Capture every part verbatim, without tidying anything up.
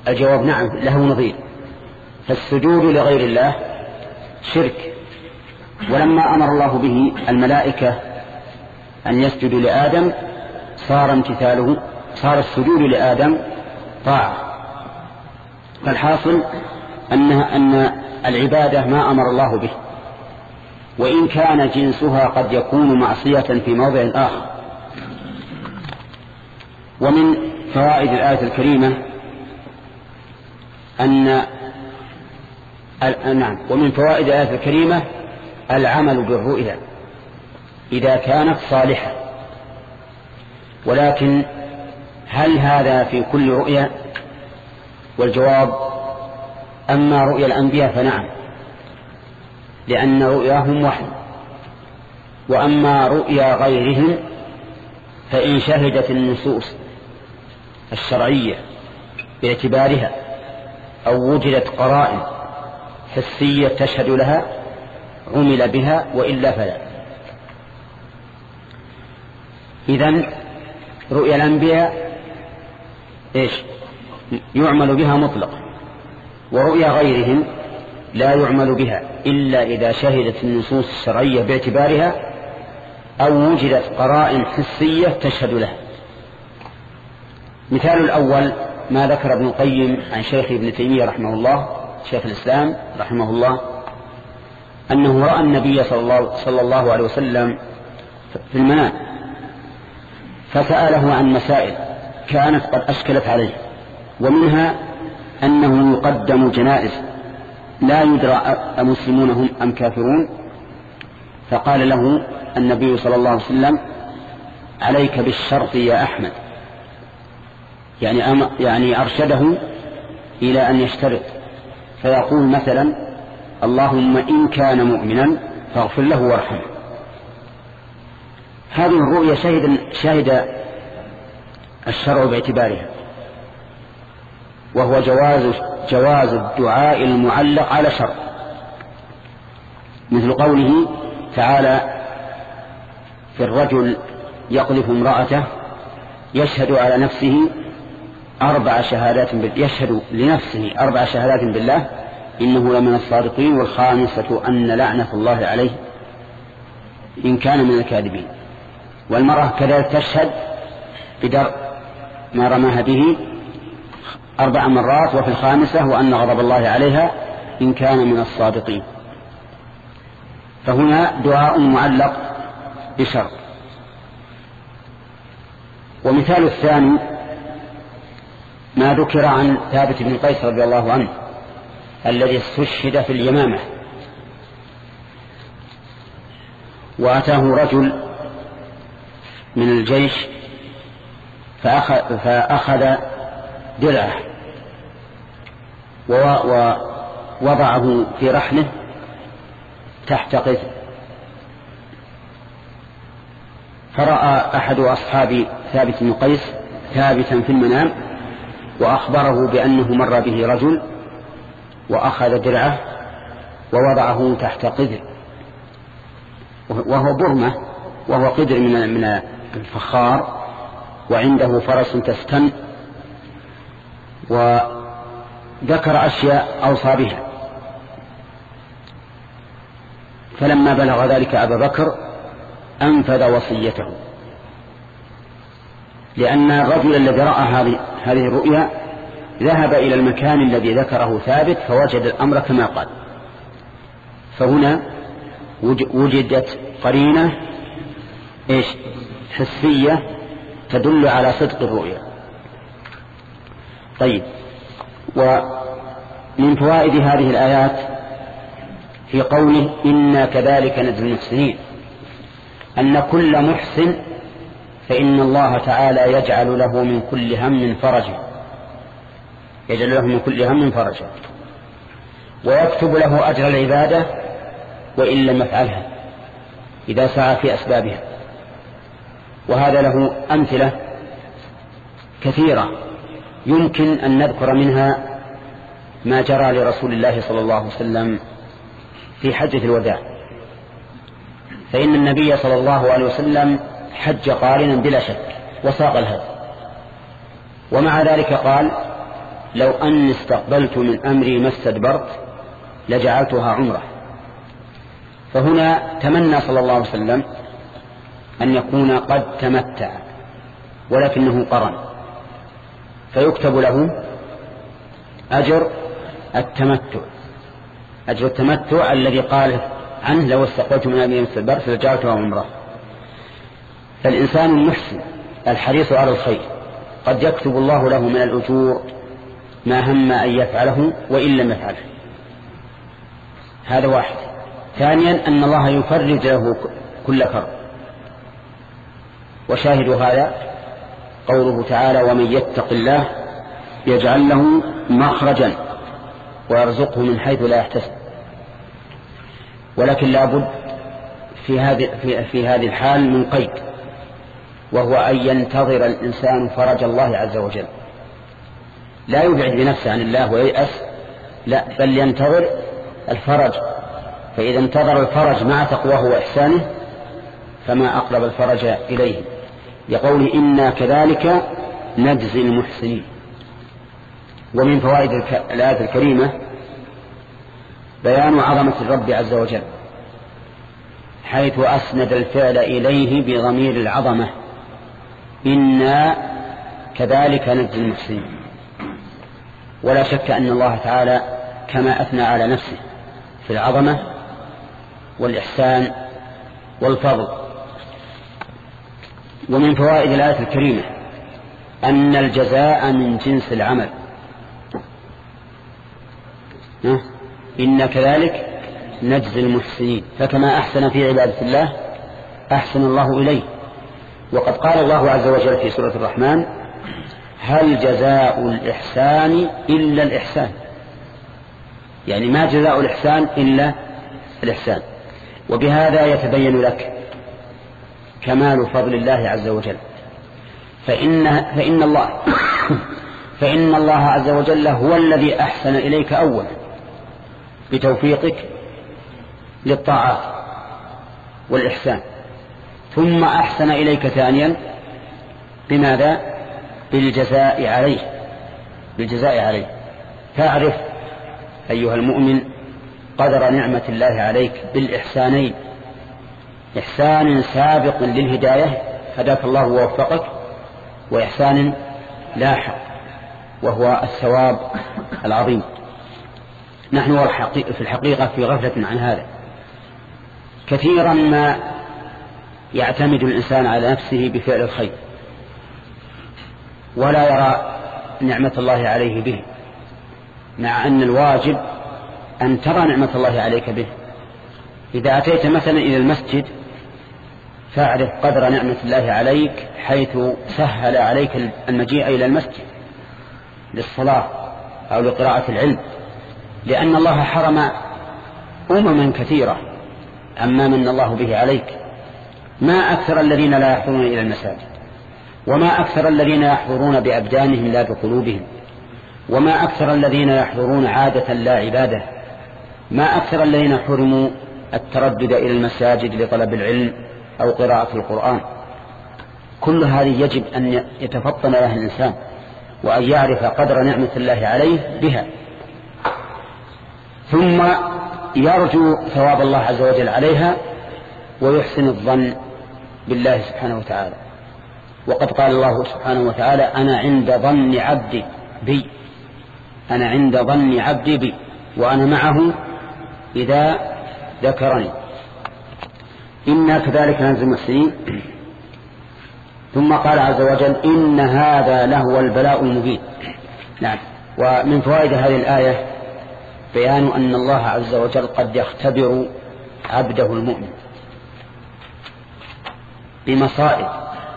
الجواب نعم له نظير. فالسجود لغير الله شرك، ولما أمر الله به الملائكة أن يسجدوا لآدم صار امتثاله صار السجود لآدم طاعة. فالحاصل أن أن العبادة ما أمر الله به، وإن كان جنسها قد يكون معصية في موضع آخر. ومن فوائد الآية الكريمة أن نعم ومن فوائد الآية الكريمة العمل بالرؤيا إذا كانت صالحة. ولكن هل هذا في كل رؤيا؟ والجواب أما رؤيا الأنبياء فنعم، لأن رؤياهم وحي. وأما رؤيا غيرهم فإن شهدت النصوص الشرعية باعتبارها أو وجدت قرائن حسية تشهد لها عمل بها، وإلا فلا. إذن رؤيا الأنبياء إيش؟ يعمل بها مطلقا، ورؤيا غيرهم لا يعمل بها إلا إذا شهدت النصوص الشرعية باعتبارها أو وجدت قرائن حسية تشهد لها. مثال الأول ما ذكر ابن القيم عن شيخ ابن تيمية رحمه الله شيخ الإسلام رحمه الله أنه رأى النبي صلى الله, صلى الله عليه وسلم في المنام، فسأله عن مسائل كانت قد أشكلت عليه، ومنها أنه يقدم جنائز لا يدرى أمسلمون هم أم كافرون. فقال له النبي صلى الله عليه وسلم عليك بالشرط يا أحمد، يعني, أم يعني أرشده إلى أن يشترط، فيقول مثلا اللهم إن كان مؤمنا فاغفر له وارحمه. هذه الرؤيا شهد, شهد الشرع باعتبارها، وهو جواز, جواز الدعاء المعلق على شرط، مثل قوله تعالى في الرجل يقذف امرأته يشهد على نفسه أربع شهادات بالله يشهد لنفسه أربع شهادات بالله إنه لمن الصادقين، والخامسة أن لعنة الله عليه إن كان من الكاذبين. والمرأة كذلك تشهد بدرء ما رماها به أربع مرات، وفي الخامسة وأن غضب الله عليها إن كان من الصادقين. فهنا دعاء معلق بشرط. ومثال الثاني ما ذكر عن ثابت بن قيس رضي الله عنه الذي استشهد في اليمامة، وأتاه رجل من الجيش فأخذ, فأخذ درعه ووضعه في رحله تحت قذف، فرأى أحد أصحاب ثابت بن قيس ثابتا في المنام وأخبره بأنه مر به رجل وأخذ درعه ووضعه تحت قدر، وهو برمة وهو قدر من من الفخار، وعنده فرس تستن، وذكر أشياء أوصى بها. فلما بلغ ذلك أبا بكر أنفذ وصيته، لأن الرجل الذي رأى هذه الرؤيا ذهب إلى المكان الذي ذكره ثابت فوجد الأمر كما قال. فهنا وجدت قرينة إيش حسية تدل على صدق الرؤيا. طيب، ومن فوائد هذه الآيات في قوله إنا كذلك نجزي المحسنين أن كل محسن فإن الله تعالى يجعل له من كل هم فرجا يجعل له من كل هم فرجا ويكتب له أجر العبادة وإن لم يفعلها إذا سعى في أسبابها. وهذا له أمثلة كثيرة يمكن أن نذكر منها ما جرى لرسول الله صلى الله عليه وسلم في حجة الوداع، فإن النبي صلى الله عليه وسلم حج قارنا بلا شك وساق الهدي، ومع ذلك قال لو أني استقبلت من أمري ما استدبرت لجعلتها عمرة. فهنا تمنى صلى الله عليه وسلم أن يكون قد تمتع ولكنه قرن، فيكتب له أجر التمتع أجر التمتع الذي قال عنه لو استقبلت من أمري ما استدبرت لجعلتها عمرة. فالإنسان المحسن الحريص على الخير قد يكتب الله له من الأجور ما هم أن يفعله وإن لم يفعله. هذا واحد. ثانيا أن الله يفرج له كل كرب. وشاهد هذا قوله تعالى ومن يتق الله يجعل له مخرجا ويرزقه من حيث لا يحتسب. ولكن لا بد في هذه في, في هذه الحال من قيد، وهو أن ينتظر الإنسان فرج الله عز وجل، لا يبعد بنفسه عن الله وييأس، لا بل ينتظر الفرج. فإذا انتظر الفرج مع تقواه وإحسانه فما أقرب الفرج إليه. يقول إنا كذلك نجزي المحسنين. ومن فوائد الآية الكريمة بيان عظمة الرب عز وجل، حيث أسند الفعل إليه بضمير العظمة، إنا كذلك نجزي المحسنين. ولا شك أن الله تعالى كما أثنى على نفسه في العظمة والإحسان والفضل. ومن فوائد الآية الكريمة أن الجزاء من جنس العمل. إن كذلك نجزي المحسنين، فكما أحسن في عبادة الله أحسن الله إليه. وقد قال الله عز وجل في سورة الرحمن هل جزاء الإحسان إلا الإحسان، يعني ما جزاء الإحسان إلا الإحسان. وبهذا يتبين لك كمال فضل الله عز وجل. فإن, فإن الله فإن الله عز وجل هو الذي أحسن إليك أولا بتوفيقك للطاعات والإحسان، ثم أحسن إليك ثانيا بماذا؟ بالجزاء عليه بالجزاء عليه. فاعرف أيها المؤمن قدر نعمة الله عليك بالإحسانين، إحسان سابق للهداية هداك الله ووفقك، وإحسان لاحق وهو الثواب العظيم. نحن في الحقيقة في غفلة عن هذا. كثيرا ما يعتمد الإنسان على نفسه بفعل الخير ولا يرى نعمة الله عليه به، مع أن الواجب أن ترى نعمة الله عليك به. إذا أتيت مثلا إلى المسجد فاعرف قدر نعمة الله عليك حيث سهل عليك المجيء إلى المسجد للصلاة أو لقراءة العلم، لأن الله حرم أمما كثيرة عما من الله به عليك. ما أكثر الذين لا يحضرون إلى المساجد، وما أكثر الذين يحضرون بأبدانهم لا بقلوبهم، وما أكثر الذين يحضرون عادة لا عبادة، ما أكثر الذين حرموا التردد إلى المساجد لطلب العلم أو قراءة القرآن. كل هذه يجب أن يتفطن لها الإنسان وأن يعرف قدر نعمة الله عليه بها، ثم يرجو ثواب الله عز وجل عليها ويحسن الظن بالله سبحانه وتعالى. وقد قال الله سبحانه وتعالى أنا عند ظن عبدي بي أنا عند ظن عبدي بي وأنا معه إذا ذكرني. إنا كذلك نجزي المحسنين. ثم قال عز وجل إن هذا لهو البلاء المبين. نعم. ومن فوائد هذه الآية بيان أن الله عز وجل قد يختبر عبده المؤمن بمصائب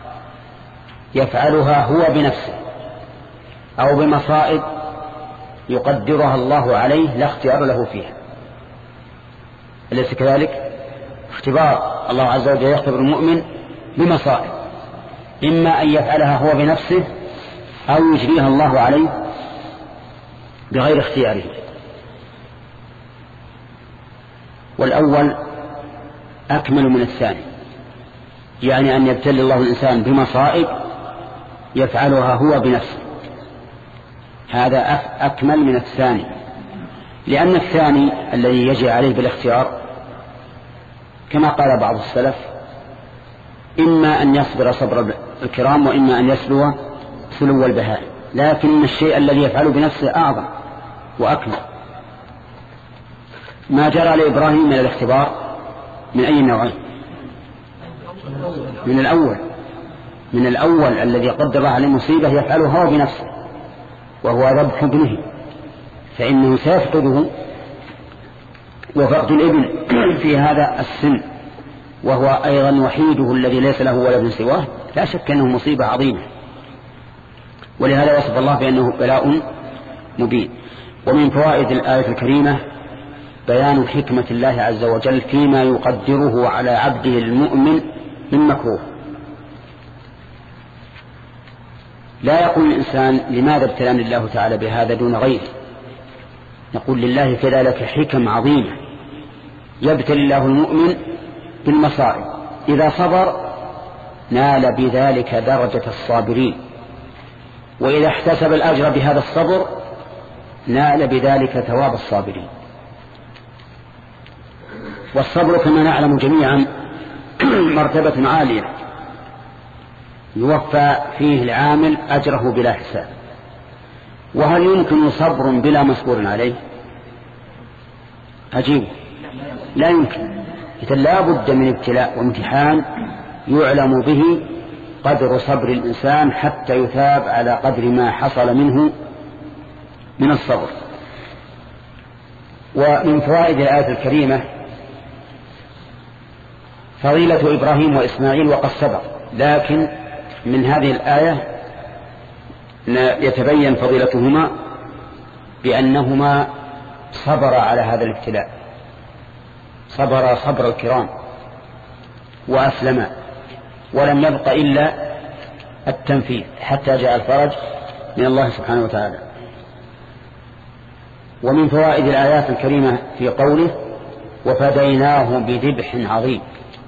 يفعلها هو بنفسه أو بمصائب يقدرها الله عليه لا اختيار له فيها. أليس كذلك؟ اختبار الله عز وجل يختبر المؤمن بمصائب، إما أن يفعلها هو بنفسه أو يجريها الله عليه بغير اختياره. والأول أكمل من الثاني، يعني أن يبتلي الله الإنسان بمصائب يفعلها هو بنفسه، هذا أكمل من الثاني، لأن الثاني الذي يجي عليه بالاختيار كما قال بعض السلف إما أن يصبر صبر الكرام وإما أن يسلو سلو البهائم، لكن الشيء الذي يفعله بنفسه أعظم وأكمل. ما جرى لإبراهيم من الاختبار من أي نوعين؟ من الأول من الأول الذي قدر عليه مصيبة يفعلها هو بنفسه، وهو ذبح ابنه، فإنه سيفقده، وفقد الابن في هذا السن وهو أيضا وحيده الذي ليس له ولد سواه لا شك أنه مصيبة عظيمة، ولهذا وصف الله بأنه بلاء مبين. ومن فوائد الآية الكريمة بيان حكمة الله عز وجل فيما يقدره على عبده المؤمن من مكروه. لا يقول الإنسان لماذا ابتلاني الله تعالى بهذا دون غيره، نقول لله كذلك حكم عظيمة، يبتلي الله المؤمن بالمصائب، إذا صبر نال بذلك درجة الصابرين، وإذا احتسب الأجر بهذا الصبر نال بذلك ثواب الصابرين. والصبر كما نعلم جميعا مرتبة عالية يوفى فيه العامل أجره بلا حساب. وهل يمكن صبر بلا مصبور عليه؟ أجيب لا يمكن. إذا لا بد من ابتلاء وامتحان يعلم به قدر صبر الإنسان حتى يثاب على قدر ما حصل منه من الصبر. ومن فوائد الآية الكريمة فضيلة إبراهيم وإسماعيل وقد سبق، لكن من هذه الآية يتبين فضيلتهما بأنهما صبر على هذا الابتلاء، صبر صبر الكرام وأسلما، ولم يبق إلا التنفيذ حتى جاء الفرج من الله سبحانه وتعالى. ومن فوائد الآيات الكريمة في قوله وفديناه بذبح عظيم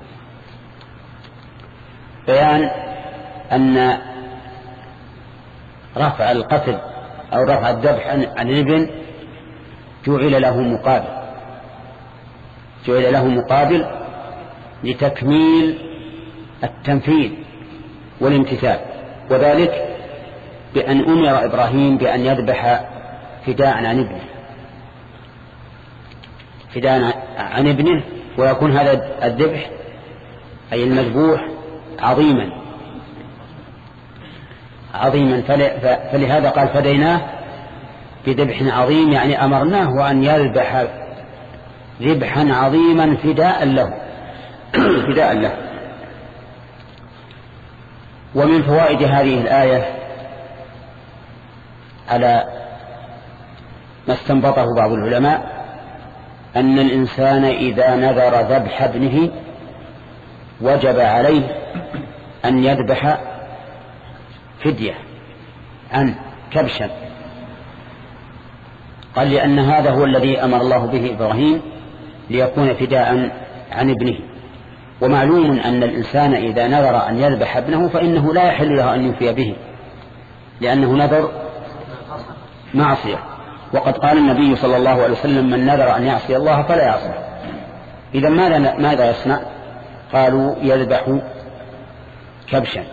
بيان أن رفع القتل أو رفع الذبح عن الابن جعل له مقابل جعل له مقابل لتكميل التنفيذ والامتثال، وذلك بأن أمر إبراهيم بأن يذبح فداء عن ابنه فداء عن ابنه ويكون هذا الذبح أي المذبوح عظيما عظيما فلهذا قال فديناه بذبح عظيم، يعني أمرناه أن يذبح ذبحا عظيما فداء له فداء له. ومن فوائد هذه الآية على ما استنبطه بعض العلماء أن الإنسان إذا نذر ذبح ابنه وجب عليه أن يذبح فدية عن كبشا، قال لأن هذا هو الذي أمر الله به إبراهيم ليكون فداء عن ابنه. ومعلوم أن الإنسان إذا نذر أن يذبح ابنه فإنه لا يحل له أن يوفي به، لأنه نذر معصية، وقد قال النبي صلى الله عليه وسلم من نذر أن يعصي الله فلا يعصي. إذا ماذا ماذا يصنع؟ قالوا يذبح كبشا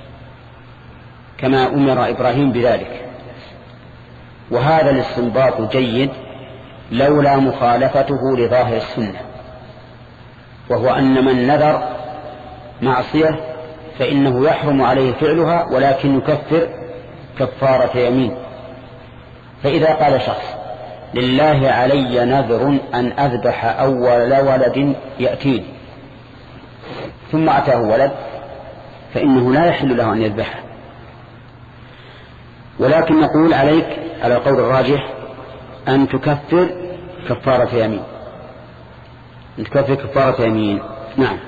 كما أمر إبراهيم بذلك. وهذا الاستنباط جيد لولا مخالفته لظاهر السنة، وهو أن من نذر معصية فإنه يحرم عليه فعلها ولكن يكفر كفارة يمين. فإذا قال شخص لله علي نذر أن أذبح أول ولد يأتيني ثم أتاه ولد فإنه لا يحل له أن يذبحه، ولكن نقول عليك على القول الراجح أن تكفر كفارة يمين أن تكفر كفارة يمين نعم.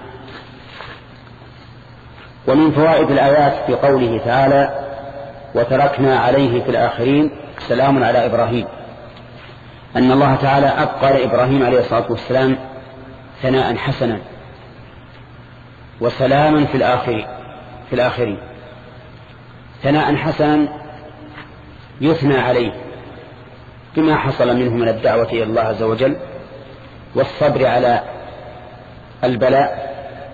ومن فوائد الآيات في قوله تعالى وتركنا عليه في الآخرين سلام على إبراهيم، أن الله تعالى أبقى لإبراهيم عليه الصلاة والسلام ثناء حسنا وسلاما في الآخرين في الآخرين ثناء حسنا يثنى عليه بما حصل منه من الدعوة إلى الله عز وجل والصبر على البلاء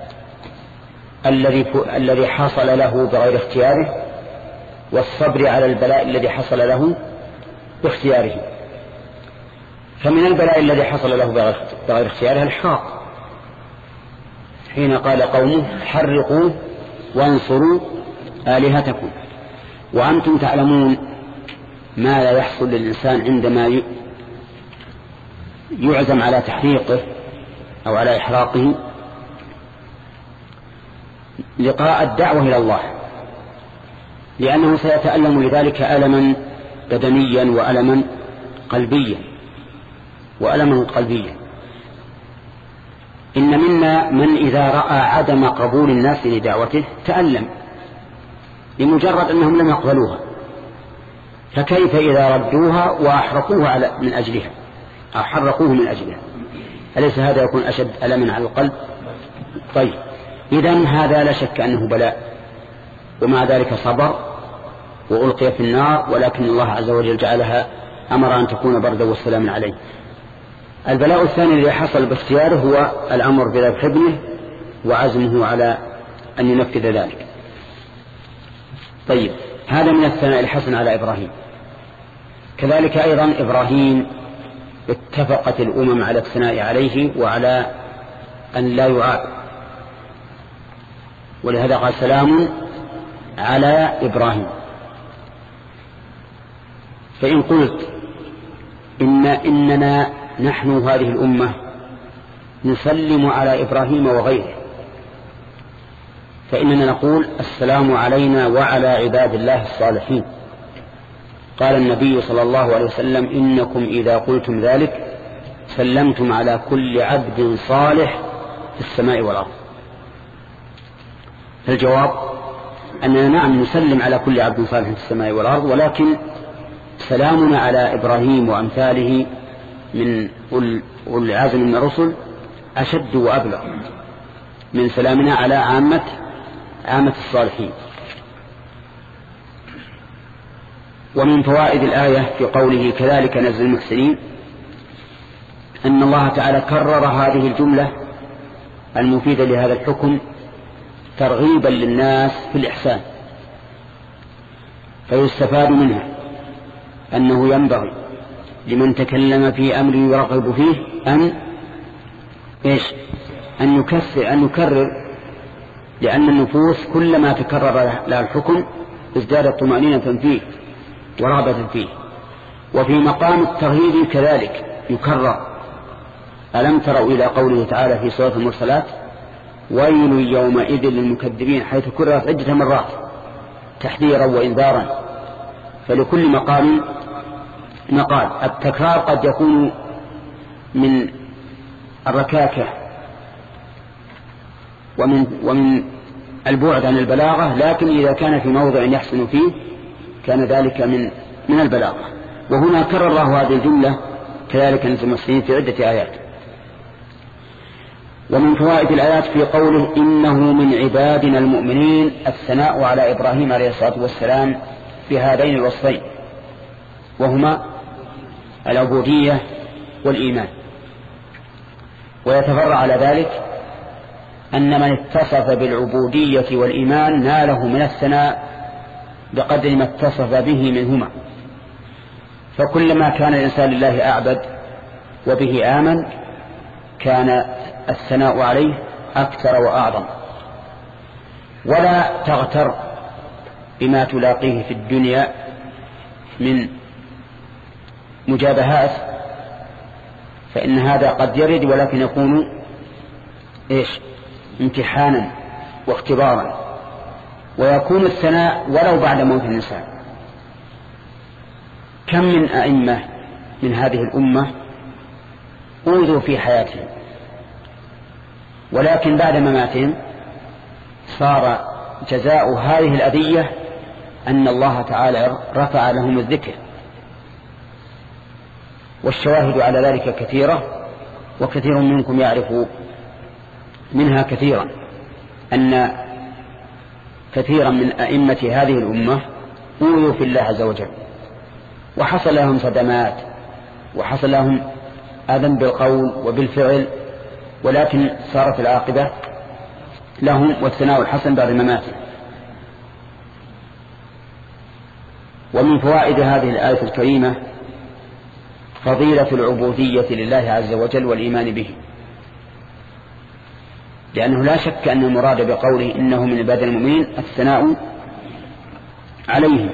الذي الذي حصل له بغير اختياره والصبر على البلاء الذي حصل له باختياره. فمن البلاء الذي حصل له بغير اختياره الحراق، حين قال قومه حرقوا وانصروا آلهتكم. وأنتم تعلمون ما لا يحصل للإنسان عندما يعزم على تحريقه أو على إحراقه لقاء الدعوة إلى الله، لأنه سيتألم لذلك ألما بدنيا وألما قلبيا وألما قلبيا. إن منا من إذا رأى عدم قبول الناس لدعوته تألم لمجرد أنهم لم يقبلوها، فكيف إذا ردوها وأحرقوها على من أجلها أو حرقوه من أجلها؟ أليس هذا يكون أشد ألما على القلب؟ طيب، إذن هذا لا شك أنه بلاء، ومع ذلك صبر وألقي في النار، ولكن الله عز وجل جعلها أمر أن تكون بردا والسلام عليه. البلاء الثاني الذي حصل باختياره هو الأمر بذبح ابنه وعزمه على أن ينفذ ذلك. طيب، هذا من الثناء الحسن على إبراهيم. كذلك أيضا إبراهيم اتفقت الأمم على الثناء عليه وعلى أن لا يعاب، ولهذا قال سلام على إبراهيم. فإن قلت إن إننا نحن هذه الأمة نسلم على إبراهيم وغيره، فإننا نقول السلام علينا وعلى عباد الله الصالحين. قال النبي صلى الله عليه وسلم إنكم إذا قلتم ذلك سلمتم على كل عبد صالح في السماء والأرض. فالجواب أننا نعم نسلم على كل عبد صالح في السماء والأرض، ولكن سلامنا على إبراهيم وأمثاله من أولي العزم من الرسل أشد وأبلغ من سلامنا على عامة عامة الصالحين. ومن فوائد الآية في قوله كذلك نجزي المحسنين أن الله تعالى كرر هذه الجملة المفيدة لهذا الحكم ترغيبا للناس في الإحسان، فيستفاد منها أنه ينبغي لمن تكلم في أمر يرغب فيه أن إيش أن يكسر أن يكرر، لأن النفوس كلما تكرر لها الحكم ازدادت طمأنينة فيه ورغبة فيه. وفي مقام الترهيب كذلك يكرر. ألم تروا إلى قوله تعالى في سورة المرسلات ويل يومئذ للمكذبين، حيث كررت عدة مرات تحذيرا وإنذارا. فلكل مقام مقال. التكرار قد يكون من الركاكة ومن, ومن البعد عن البلاغة، لكن إذا كان في موضع يحسن فيه كان ذلك من من البلاغة. وهنا كرر الله هذه الجملة كذلك نجزي المحسنين في عدة آيات. ومن فوائد الآيات في قوله إنه من عبادنا المؤمنين الثناء على إبراهيم عليه الصلاة والسلام بهذين الوصفين، وهما العبودية والإيمان. ويتفرع على ذلك أن من اتصف بالعبودية والإيمان ناله من الثناء بقدر ما اتصف به منهما. فكلما كان الإنسان لله أعبد وبه آمن كان الثناء عليه أكثر وأعظم. ولا تغتر بما تلاقيه في الدنيا من مجابهات، فإن هذا قد يرد ولكن يكون إيش امتحانا واختبارا، ويكون الثناء ولو بعد موت الإنسان. كم من أئمة من هذه الأمة أوذوا في حياتهم، ولكن بعد مماتهم صار جزاء هذه الأذية أن الله تعالى رفع لهم الذكر. والشواهد على ذلك كثيرة، وكثير منكم يعرف منها كثيرا، أن كثيرا من أئمة هذه الأمة أوذوا في الله عز وجل وحصل لهم صدمات وحصل لهم أذى بالقول وبالفعل، ولكن صارت العاقبة لهم والثناء الحسن بعد مماته. ومن فوائد هذه الآية الكريمة فضيلة العبودية لله عز وجل والإيمان به، لأنه لا شك أن المراد بقوله إنه من عباد المؤمنين الثناء عليهم.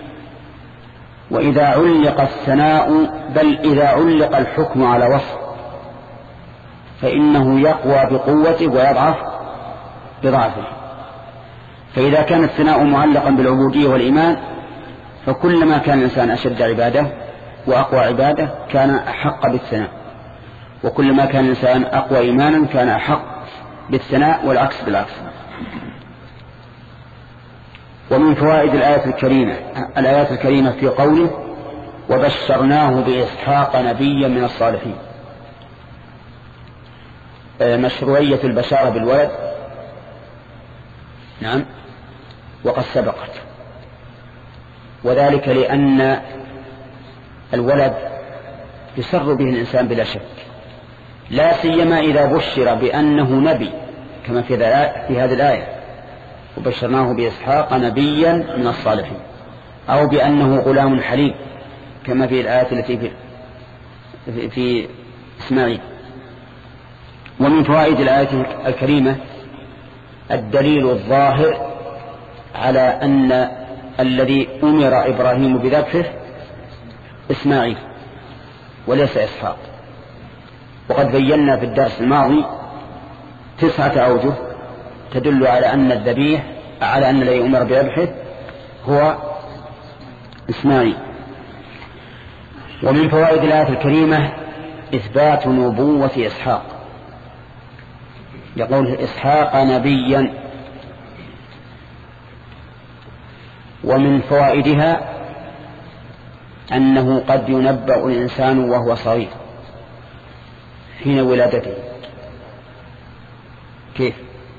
وإذا علق الثناء بل إذا علق الحكم على وصف فإنه يقوى بقوته ويضعف بضعفه. فإذا كان الثناء معلقا بالعبودية والإيمان فكلما كان الإنسان أشد عبادة وأقوى عبادة كان أحق بالثناء، وكلما كان الإنسان أقوى إيمانا كان أحق بالثناء، والعكس بالعكس. ومن فوائد الآية الكريمة الآيات الكريمة في قوله وبشرناه بإسحاق نبيا من الصالحين، مشروعية البشارة بالولد نعم وقد سبقت، وذلك لأن الولد يسر به الإنسان بلا شك، لا سيما إذا بشر بأنه نبي كما في هذه الآية وبشرناه بإسحاق نبيا من الصالحين، أو بأنه غلام حليم كما في الآية التي في, في, في إسماعيل. ومن فوائد الآية الكريمة الدليل الظاهر على أن الذي أمر إبراهيم بذبحه إسماعيل وليس إسحاق. وقد بينا في الدرس الماضي تسعة أوجه تدل على أن الذبيح على أن الذي أمر بذبحه هو إسماعيل. ومن فوائد الآية الكريمة إثبات نبوة إسحاق، يقول إسحاق نبيا. ومن فوائدها أنه قد ينبأ الإنسان وهو صغير حين ولادته. كيف؟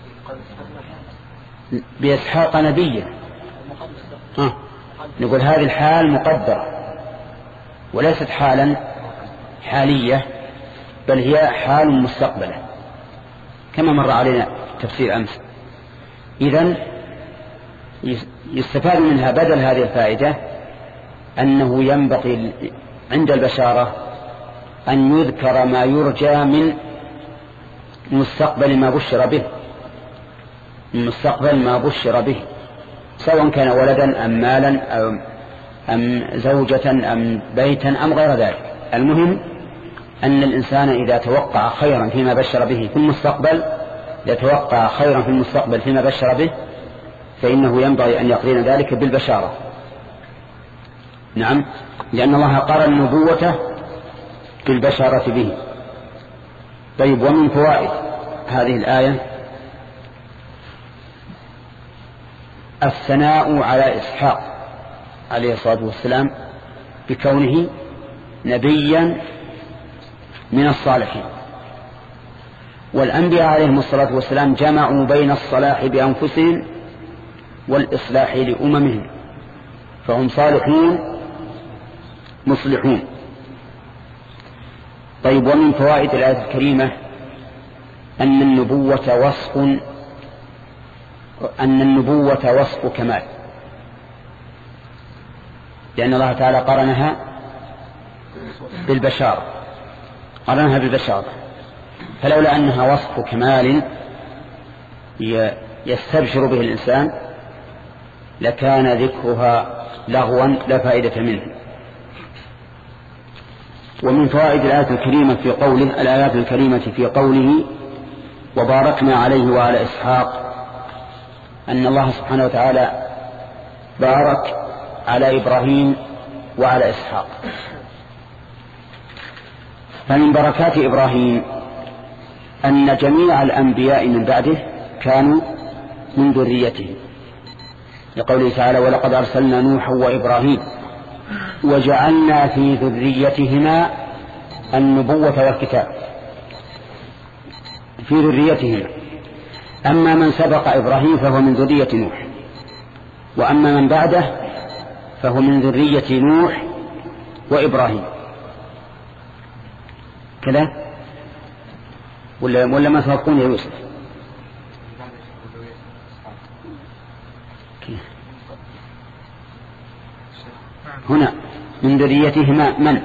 بإسحاق نبيا. آه. نقول هذه الحال مقدرة وليست حالا حالية، بل هي حال مستقبلة كما مر علينا تفسير أمس. إذن يستفاد منها بدل هذه الفائدة أنه ينبغي عند البشارة أن يذكر ما يرجى من مستقبل ما بشر به، من مستقبل ما بشر به، سواء كان ولدا أم مالا أم, أم زوجة أم بيتا أم غير ذلك. المهم أن الإنسان إذا توقع خيرا فيما بشر به في المستقبل يتوقع خيرا في المستقبل فيما بشر به، فإنه ينبغي أن يقرن ذلك بالبشارة. نعم، لأن الله قرن نبوته بالبشارة به. طيب، ومن فوائد هذه الآية الثناء على إسحاق عليه الصلاة والسلام بكونه نبيا من الصالحين. والأنبياء عليهم الصلاة والسلام جمعوا بين الصلاح بأنفسهم والإصلاح لأممهم، فهم صالحون مصلحون. طيب، ومن فوائد الآية الكريمة أن النبوة وصف أن النبوة وصف كمال، لأن الله تعالى قرنها بالبشارة قرنها بالبشارة فلولا أنها وصف كمال يستبشر به الإنسان لكان ذكرها لغوا لا فائدة منه. ومن فوائد الآية الكريمة في قوله الآيات الكريمة في قوله وباركنا عليه وعلى إسحاق أن الله سبحانه وتعالى بارك على إبراهيم وعلى إسحاق. فمن بركات إبراهيم أن جميع الأنبياء من بعده كانوا من ذريته، لقوله تعالى ولقد أرسلنا نوحا وإبراهيم وجعلنا في ذريتهما النبوة والكتاب، في ذريتهما. أما من سبق إبراهيم فهو من ذرية نوح، وأما من بعده فهو من ذرية نوح وإبراهيم كذا ولا, ولا ما توافقون يا يوسف؟ هنا من ذريتهما من؟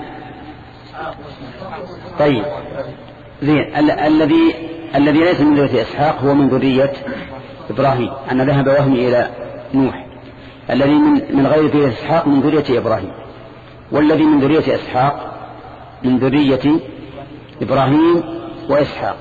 طيب زين. الذي الذي ليس من ذرية إسحاق هو من ذرية إبراهيم، أن ذهب وهمي إلى نوح. الذي من, من غير ذرية إسحاق من ذرية إبراهيم، والذي من ذرية إسحاق من ذرية إبراهيم وإسحاق.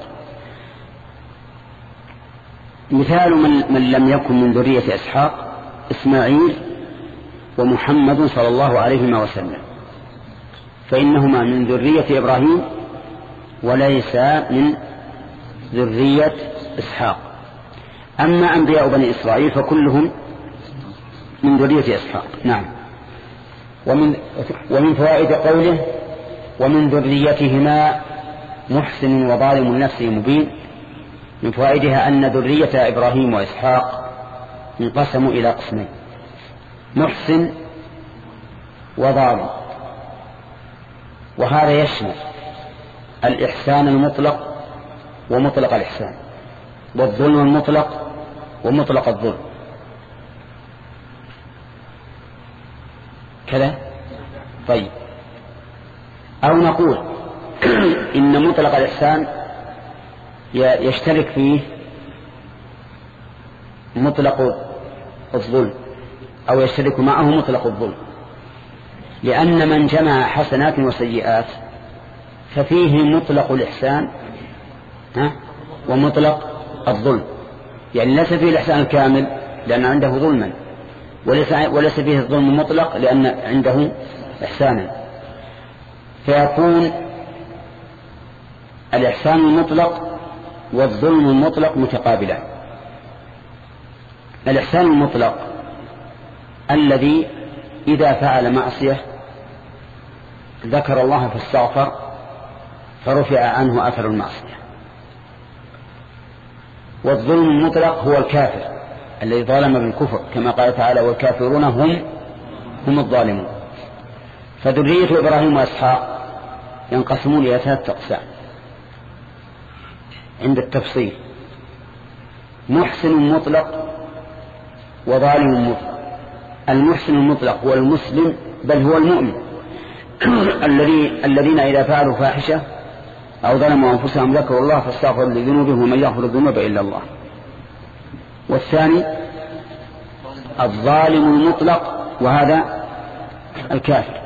مثال من, من لم يكن من ذرية إسحاق إسماعيل ومحمد صلى الله عليه وسلم، فإنهما من ذرية إبراهيم وليس من ذرية إسحاق. أما أنبياء بني إسرائيل فكلهم من ذرية إسحاق. نعم. ومن, ومن فوائد قوله ومن ذريتهما محسن وظالم نفسه مبين، من فوائدها أن ذرية إبراهيم وإسحاق انقسموا إلى قسمين: محسن وظالم، وهذا يشمل الإحسان المطلق ومطلق الإحسان، والظلم المطلق ومطلق الظلم كذا. طيب، أو نقول إن مطلق الإحسان يشترك فيه مطلق الظلم، أو يشترك معه مطلق الظلم، لأن من جمع حسنات وسيئات ففيه مطلق الإحسان ومطلق الظلم. يعني ليس فيه الإحسان الكامل لأن عنده ظلما، وليس فيه الظلم المطلق لأن عنده إحسانا، فيكون الإحسان المطلق والظلم المطلق متقابلان. الإحسان المطلق الذي إذا فعل معصية ذكر الله فاستغفر فرفع عنه أثر المعصية. والظلم المطلق هو الكافر الذي ظلم بالكفر، كما قال تعالى والكافرون هم هم الظالمون. فذرية إبراهيم وإسحاق ينقسمون إلى ثلاثة أقسام عند التفصيل: محسن مطلق وظالم مطلق. المحسن المطلق هو المسلم بل هو المؤمن الذي الذين إذا فعلوا فاحشة أو ظلموا أنفسهم ذكروا الله فاستغفروا لذنوبهم ومن يغفر الذنوب إلا الله. والثاني الظالم المطلق وهذا الكافر.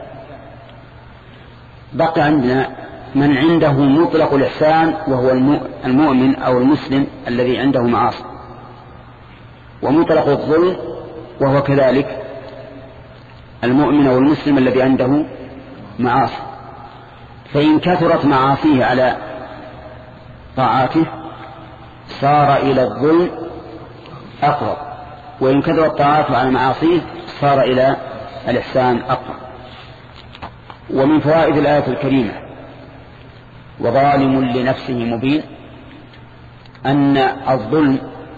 بقي عندنا من عنده مطلق الإحسان وهو المؤمن أو المسلم الذي عنده معاصي، ومطلق الظلم وهو كذلك المؤمن أو المسلم الذي عنده معاصي. فإن كثرت معاصيه على طاعاته صار إلى الظلم أقرب، وإن كثرت طاعاته على معاصيه صار إلى الإحسان أقرب. ومن فوائد الآية الكريمة وظالم لنفسه مبين أن الظلم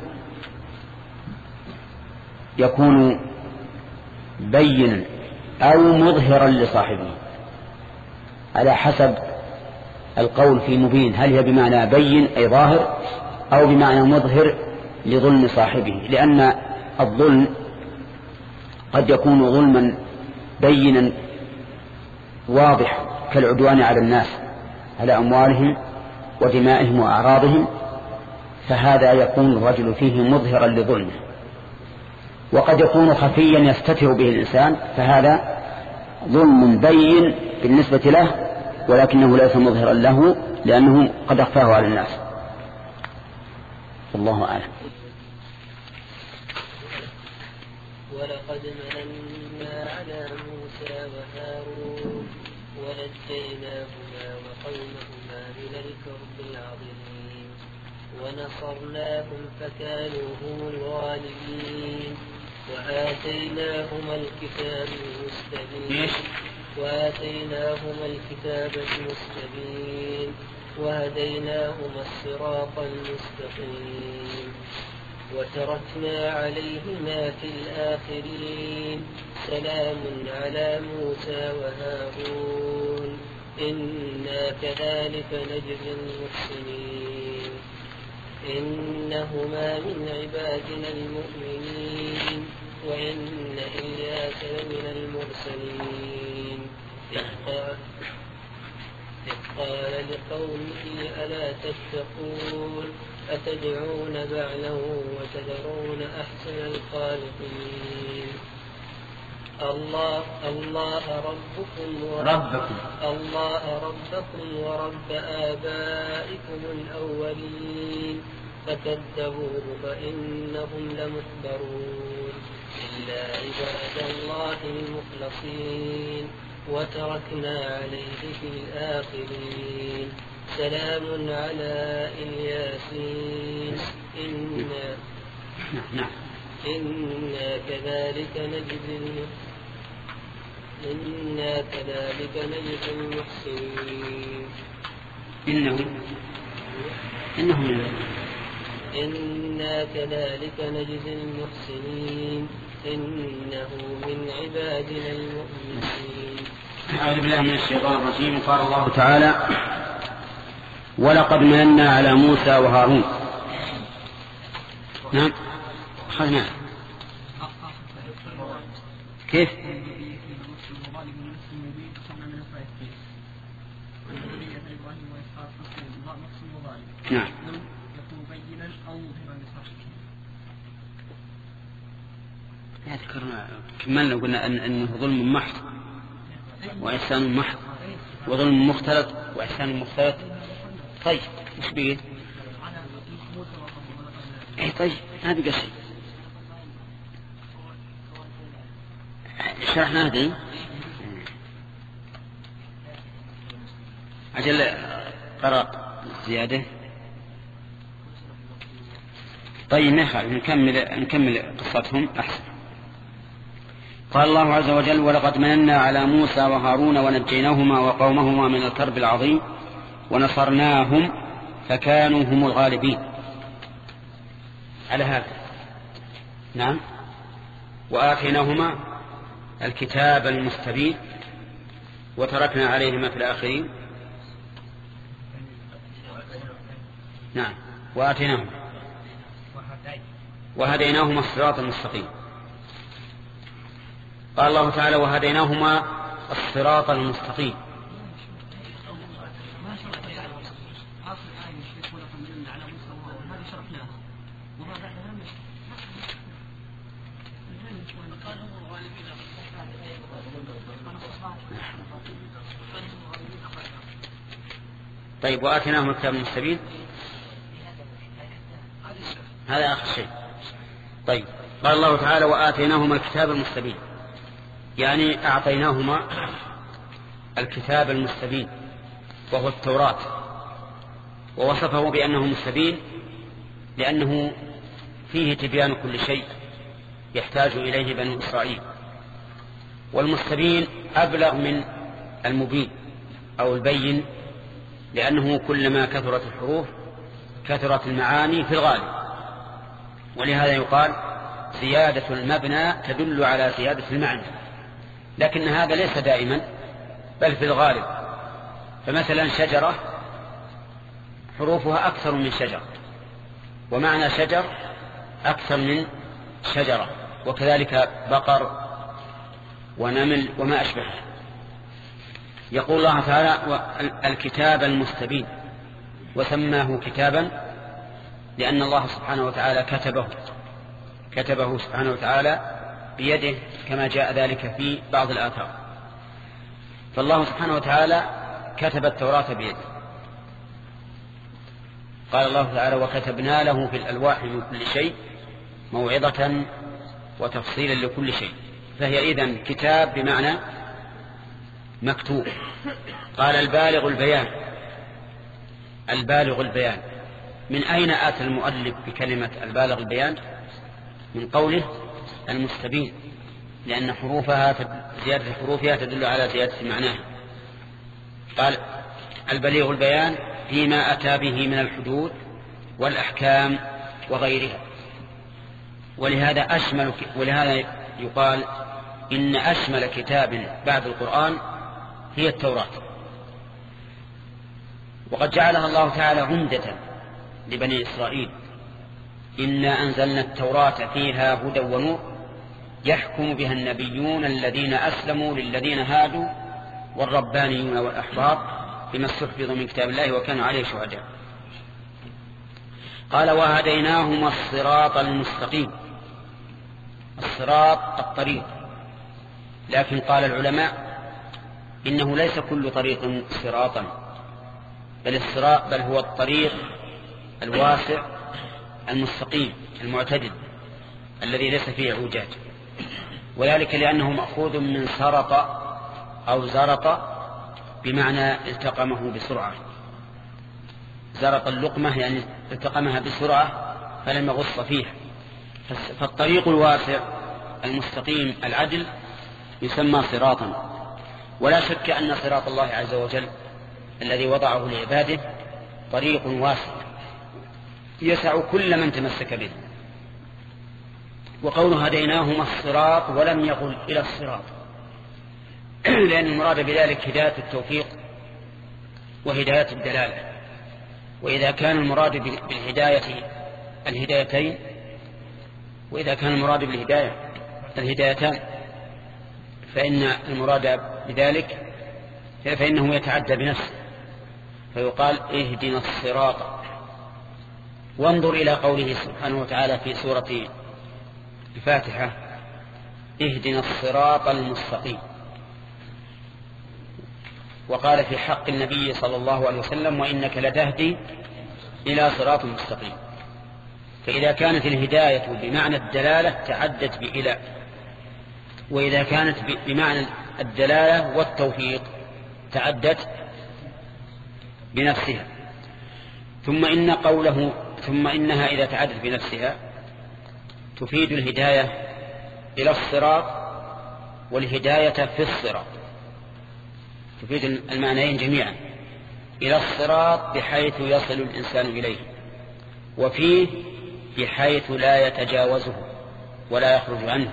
يكون بينا أو مظهرا لصاحبه على حسب القول في مبين، هل هي بمعنى بين أي ظاهر أو بمعنى مظهر لظلم صاحبه، لأن الظلم قد يكون ظلما بينا واضح كالعدوان على الناس على أموالهم ودمائهم وأعراضهم، فهذا يكون الرجل فيه مظهرا لظلمه. وقد يكون خفيا يستتر به الإنسان، فهذا ظلم بين بالنسبة له ولكنه ليس مظهرا له لأنه قد أخفاه على الناس. الله أعلم. ولقد مننا على موسى وهارون ونجيناهما وقومهما من الكرب العظيم ونصرناهم فكانوا هم الغالبين وآتيناهما الكتاب المستبين وآتيناهما الكتاب المستبين وهديناهما الصراط المستقيم وتركنا عليهما في الآخرين سلام على موسى وهارون إنا كذلك نجزي المحسنين إنهما من عبادنا المؤمنين وإن إلياس لمن المرسلين إذ قال إذ قال لقومه ألا تتقون أتدعون بعلا وتذرون أحسن الخالقين الله الله ربكم ربكم الله ربكم ورب آبائكم الأولين فكذبوه فإنهم لمحضرون إلا عباد الله المخلصين وتركنا عليه في الآخرين سلام على الياسين إنا نعم إنا كذلك نجزي إنا كذلك نجزي المحسنين إنهم إنهم إنا كذلك نجزي المحسنين إنه من عبادنا المؤمنين. أعوذ بالله من الشيطان الرجيم. قال الله تعالى ولقد مننا على موسى وهارون. نعم خلنا كيف نعم ذكرنا كملنا وقلنا أن أنه ظلم محض وإحسان محض وظلم مختلط وإحسان مختلط. طيب مش بيه اي طيب هذا قصي شرحنا هذه عجل قرأ زيادة. طيب نخل نكمل نكمل قصتهم أحسن. قال الله عز وجل ولقد مننا على موسى وهارون ونجيناهما وقومهما من الكرب العظيم ونصرناهم فكانوا هم الغالبين. على هذا نعم وآتيناهما الكتاب المستبين وتركنا عليهما في الآخرين. نعم وآتيناهما وهديناهما الصراط المستقيم. قال الله تعالى وهديناهما الصراط المستقيم. طيب وآتيناهم الكتاب المستبين هذا آخر شيء. طيب قال الله تعالى وآتيناهما الكتاب المستبين يعني أعطيناهما الكتاب المستبين وهو التوراة ووصفه بأنه مستبين لأنه فيه تبيان كل شيء يحتاج إليه بنو إسرائيل. والمستبين أبلغ من المبين أو البين لأنه كلما كثرت الحروف كثرت المعاني في الغالب. ولهذا يقال زيادة المبنى تدل على زيادة المعنى لكن هذا ليس دائما بل في الغالب. فمثلا شجرة حروفها أكثر من شجر ومعنى شجر أكثر من شجرة وكذلك بقر ونمل وما أشبه. يقول الله تعالى الكتاب المستبين وسماه كتابا لأن الله سبحانه وتعالى كتبه كتبه سبحانه وتعالى بيده كما جاء ذلك في بعض الآثار. فالله سبحانه وتعالى كتب التوراة بيده. قال الله تعالى وكتبنا له في الألواح من كل شيء موعظة وتفصيلا لكل شيء. فهي إذن كتاب بمعنى مكتوب. قال البالغ البيان البالغ البيان من أين آتى المؤلف بكلمة البالغ البيان؟ من قوله المستبين لأن حروفها زيادة حروفها تدل على زيادة معناها. قال البليغ البيان فيما أتى به من الحدود والأحكام وغيرها. ولهذا أشمل ولهذا يقال إن أشمل كتاب بعد القرآن هي التوراة، وقد جعلها الله تعالى عمدة لبني إسرائيل. إنا أنزلنا التوراة فيها هدى ونور يحكم بها النبيون الذين أسلموا للذين هادوا والربانيون والأحبار بما استحفظوا من كتاب الله وكانوا عليه شهداء. قال وهديناهما الصراط المستقيم. الصراط الطريق، لكن قال العلماء إنه ليس كل طريق صراطا، بل الصراط بل هو الطريق الواسع المستقيم المعتدل الذي ليس فيه اعوجاج، وذلك لأنه مأخوذ من سرط أو زرط بمعنى التقمه بسرعة. زرط اللقمة يعني التقمها بسرعة فلم يغص فيها. فالطريق الواسع المستقيم العدل يسمى صراطا. ولا شك أن صراط الله عز وجل الذي وضعه لعباده طريق واسع يسع كل من تمسك به. وقوله هديناهما الصراط ولم يقل إلى الصراط، لأن المراد بذلك هداية التوفيق وهداية الدلالة. وإذا كان المراد بالهداية الهدايتين وإذا كان المراد بالهداية الهدايتان فإن المراد بذلك فإنه يتعدى بنفسه، فيقال اهدنا الصراط. وانظر إلى قوله سبحانه وتعالى في سورة الفاتحة اهدنا الصراط المستقيم، وقال في حق النبي صلى الله عليه وسلم وإنك لتهدي إلى صراط مستقيم. فإذا كانت الهداية بمعنى الدلالة تعدت بإلى، وإذا كانت بمعنى الدلالة والتوفيق تعدت بنفسها. ثم إن قوله ثم إنها إذا تعدت بنفسها تفيد الهداية إلى الصراط والهداية في الصراط، تفيد المعنيين جميعا، إلى الصراط بحيث يصل الإنسان إليه، وفيه بحيث لا يتجاوزه ولا يخرج عنه.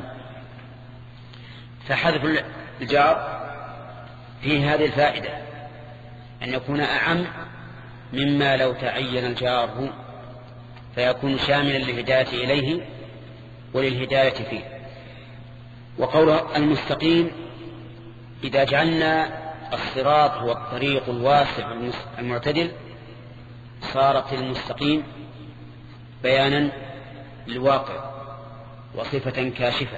فحذف الجار فيه هذه الفائدة أن يكون أعم مما لو تعين الجار، فيكون شاملا للهداية إليه وللهداية فيه. وقوله المستقيم إذا جعلنا الصراط هو الطريق الواسع المعتدل صارت المستقيم بيانا للواقع وصفة كاشفة،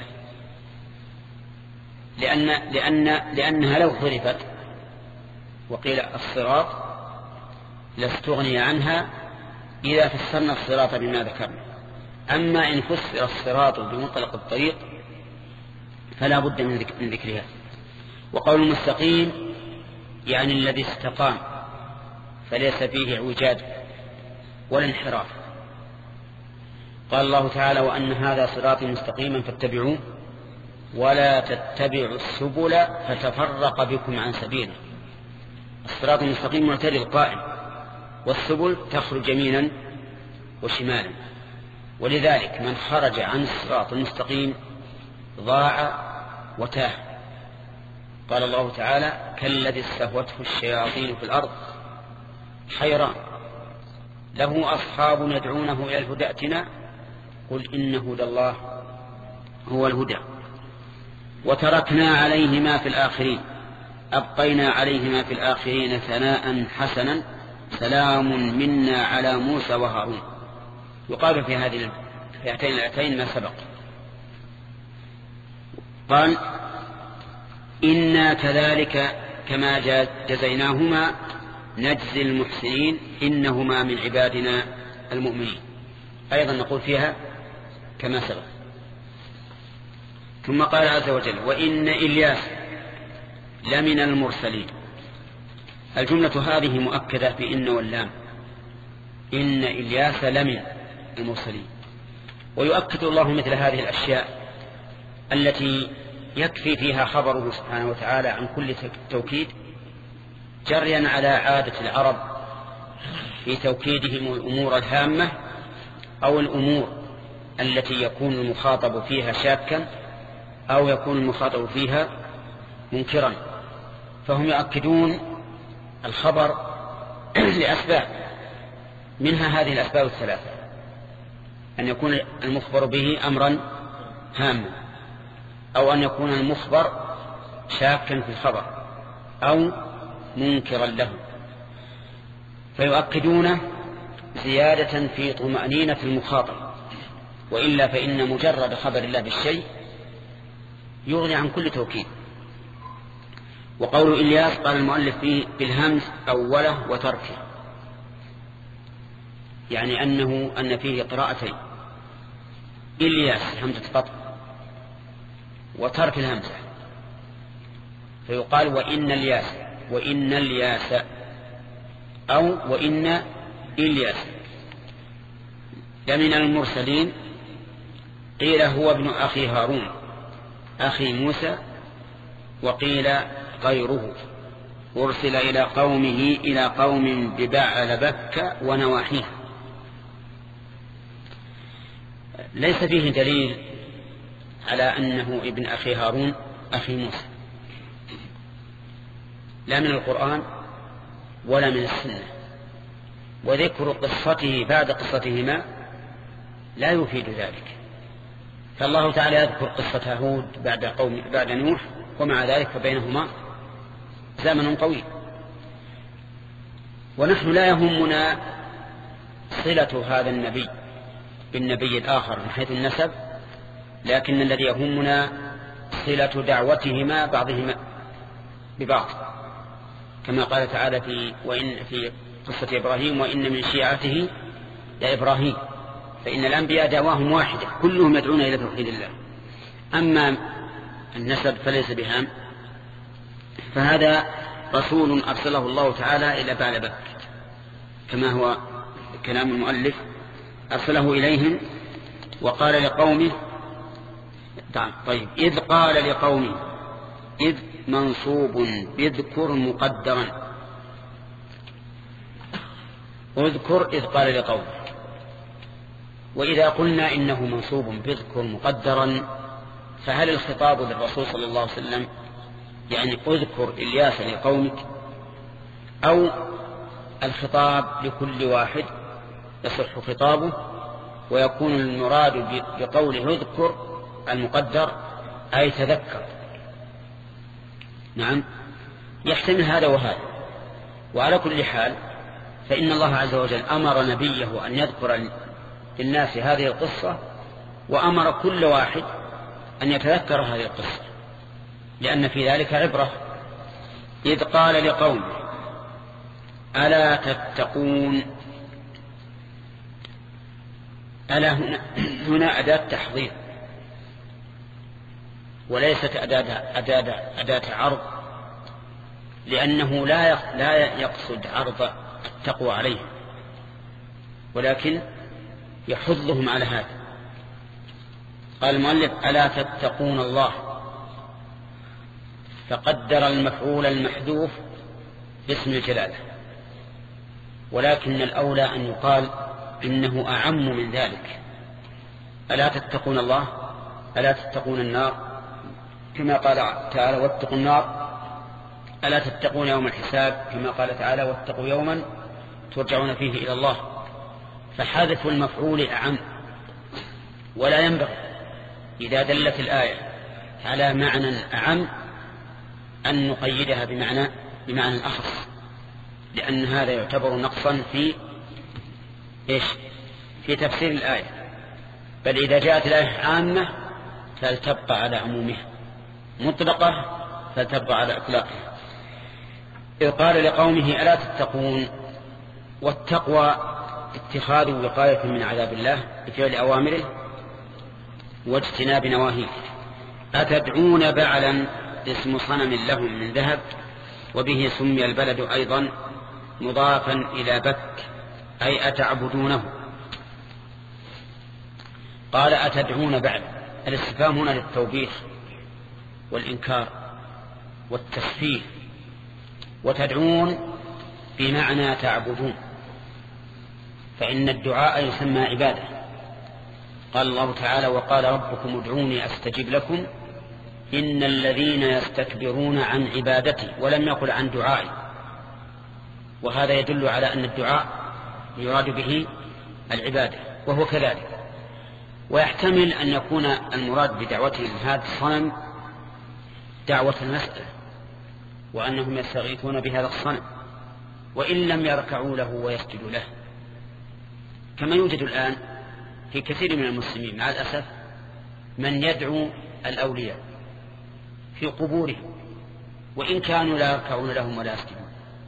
لأن لأن لأنها لو حذفت وقيل الصراط لاستغني عنها إذا فسرنا الصراط بما ذكرنا. أما إن فسر الصراط بمطلق الطريق فلا بد من ذكرها. وقول المستقيم يعني الذي استقام فليس فيه اعوجاج ولا انحراف. قال الله تعالى وأن هذا صراطي مستقيما فاتبعوه ولا تتبعوا السبل فتفرق بكم عن سبيله. الصراط المستقيم معتدل قائم، والسبل تخرج يمينا وشمالا، ولذلك من خرج عن الصراط المستقيم ضاع وتاه. قال الله تعالى كالذي استهوته الشياطين في الأرض حيران له أصحاب يدعونه إلى الهدى ائتنا قل إن هدى الله هو الهدى وتركنا عليهما في الآخرين أبقينا عليهما في الآخرين ثناء حسنا سلام منا على موسى وهارون. يقال في هذه الآيتين الآيتين ما سبق. قال إنا كذلك كما جزيناهما نجزي المحسنين إنهما من عبادنا المؤمنين. أيضا نقول فيها كما سبق. ثم قال عز وجل وإن إلياس لمن المرسلين. الجملة هذه مؤكدة بإن واللام، إن إلياس لمن المرسلين. ويؤكد الله مثل هذه الأشياء التي يكفي فيها خبره سبحانه وتعالى عن كل توكيد جريا على عادة العرب في توكيدهم الأمور الهامة أو الأمور التي يكون المخاطب فيها شاكا أو يكون المخاطب فيها منكرا، فهم يؤكدون الخبر لأسباب، منها هذه الأسباب الثلاثة: أن يكون المخبر به أمرا هاما، أو أن يكون المخبر شاكا في الخبر، أو منكرا له، فيؤكدون زيادة في طمأنينة المخاطب، وإلا فإن مجرد خبر الله بالشيء يغني عن كل توكيد. وقول إلياس قال المؤلف فيه بالهمز أوله وتركه، يعني أنه أن فيه قراءتين: إلياس همزة قطع وترك الهمزة، فيقال وإن الياس وإن الياس، أو وإن إلياس. لمن المرسلين قيل هو ابن أخي هارون أخي موسى، وقيل غيره أرسل إلى قومه إلى قوم ببعل بكة ونواحيه. ليس فيه دليل على أنه ابن أخي هارون أخي موسى، لا من القرآن ولا من السنة، وذكر قصته بعد قصتهما لا يفيد ذلك. فالله تعالى يذكر قصة هود بعد قوم بعد نوح، ومع ذلك فبينهما زمن طويل. ونحن لا يهمنا صلة هذا النبي بالنبي الآخر من حيث النسب، لكن الذي يهمنا صلة دعوتهما بعضهما ببعض، كما قال تعالى في وإن في قصة إبراهيم: وإن من شيعته لإبراهيم. فإن الأنبياء دعواهم واحدة، كلهم يدعون إلى توحيد الله. أما النسب فليس بهام، فهذا رسول أرسله الله تعالى إلى بعل بكة، كما هو كلام المؤلف: أرسله إليهم وقال لقومه. طيب، إذ قال لقومه، إذ منصوب بذكر مقدرا، اذكر إذ قال لقومه. وإذا قلنا إنه منصوب بذكر مقدرا، فهل الخطاب للرسول صلى الله عليه وسلم، يعني اذكر إلياس لقومك، أو الخطاب لكل واحد يصح خطابه، ويكون المراد بقوله اذكر المقدر أي تذكر؟ نعم، يحتمل هذا وهذا. وعلى كل حال فإن الله عز وجل أمر نبيه أن يذكر للناس هذه القصة، وأمر كل واحد أن يتذكر هذه القصة، لأن في ذلك عبرة. إذ قال لقومه ألا تتقون، ألا هنا, هنا أداة تحضير، وليست أداة, أداة, أداة عرض، لأنه لا لا يقصد عرض التقوى عليهم، ولكن يحضهم على هذا. قال المؤلف ألا تتقون الله، فقدر المفعول المحذوف باسم الجلالة، ولكن الأولى أن يقال إنه أعم من ذلك. ألا تتقون الله، ألا تتقون النار، كما قال تعالى واتقوا النار، ألا تتقون يوم الحساب، كما قال تعالى واتقوا يوما ترجعون فيه إلى الله. فحذف المفعول أعم، ولا ينبغي إذا دلت الآية على معنى أعم أن نقيدها بمعنى بمعنى أخص، لأن هذا يعتبر نقصا في إيش في تفسير الآية. بل إذا جاءت الآية عامة فلتبقى على عمومها، مطلقة فلتبقى على إطلاقها. إذ قال لقومه ألا تتقون، والتقوى اتخاذ وقاية من عذاب الله بفعل أوامره واجتناب نواهيه. أتدعون بعلا اسم صنم لهم من ذهب، وبه سمي البلد أيضا مضافا إلى بك أي أتعبدونه. قال أتدعون بعل، الاستفهام هنا للتوبيخ والإنكار والتسفيه، وتدعون بمعنى تعبدون، فإن الدعاء يسمى عبادة. قال الله تعالى وقال ربكم ادعوني أستجب لكم، إن الذين يستكبرون عن عبادتي، ولم يقل عن دعائي، وهذا يدل على أن الدعاء يراد به العبادة، وهو كذلك. ويحتمل أن يكون المراد بدعوتهم هذا الصنم دعوة المسألة، وأنهم يستغيثون بهذا الصنم وإن لم يركعوا له ويسجدوا له، كما يوجد الآن في كثير من المسلمين مع الأسف من يدعو الأولياء في قبورهم وإن كانوا لا يركعون لهم ولا يسجدون.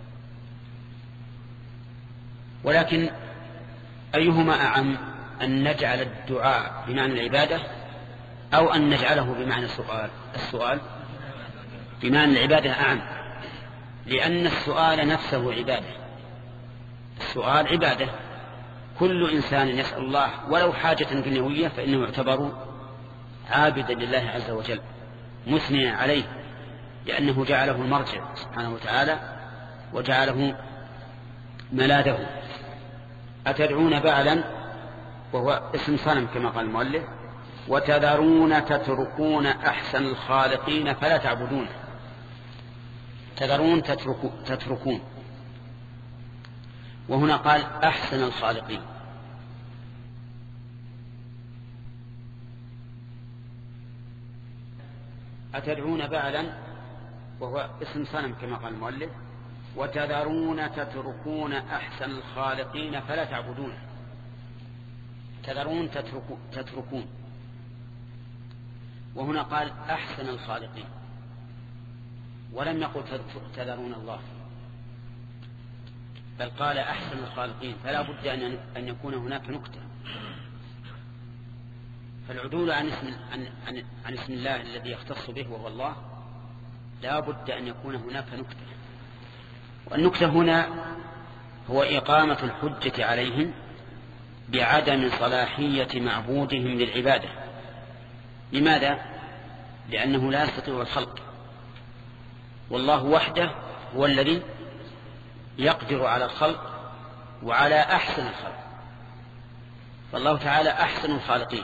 ولكن أيهما أعم، أن نجعل الدعاء بمعنى العبادة أو أن نجعله بمعنى السؤال؟ السؤال بمعنى العبادة أعم، لأن السؤال نفسه عبادة. السؤال عبادة، كل إنسان يسأل الله ولو حاجة دنيوية فإنه يعتبر عابدا لله عز وجل مثنيا عليه، لأنه جعله المرجع سبحانه وتعالى وجعله ملاذه. أتدعون بعلا وهو اسم صنم كما قال المؤلف، وتذرون تتركون أحسن الخالقين فلا تعبدون. تذرون تتركون، وهنا قال أحسن الخالقين. أتدعون بعلا وهو اسم صنم كما قال المؤلف، وتذرون تتركون أحسن الخالقين فلا تعبدون. تذرون تتركون، وهنا قال أحسن الخالقين، ولم يقل تذرون الله، بل قال أحسن الخالقين، فلا بد أن يكون هناك نكتة. فالعدول عن اسم, عن, عن, عن اسم الله الذي يختص به وهو الله لا بد أن يكون هناك نكتة. والنكتة هنا هو إقامة الحجة عليهم بعدم صلاحية معبودهم للعبادة. لماذا؟ لأنه لا يستطيع الخلق، والله وحده هو الذي يقدر على الخلق وعلى أحسن الخلق، فالله تعالى أحسن الخالقين.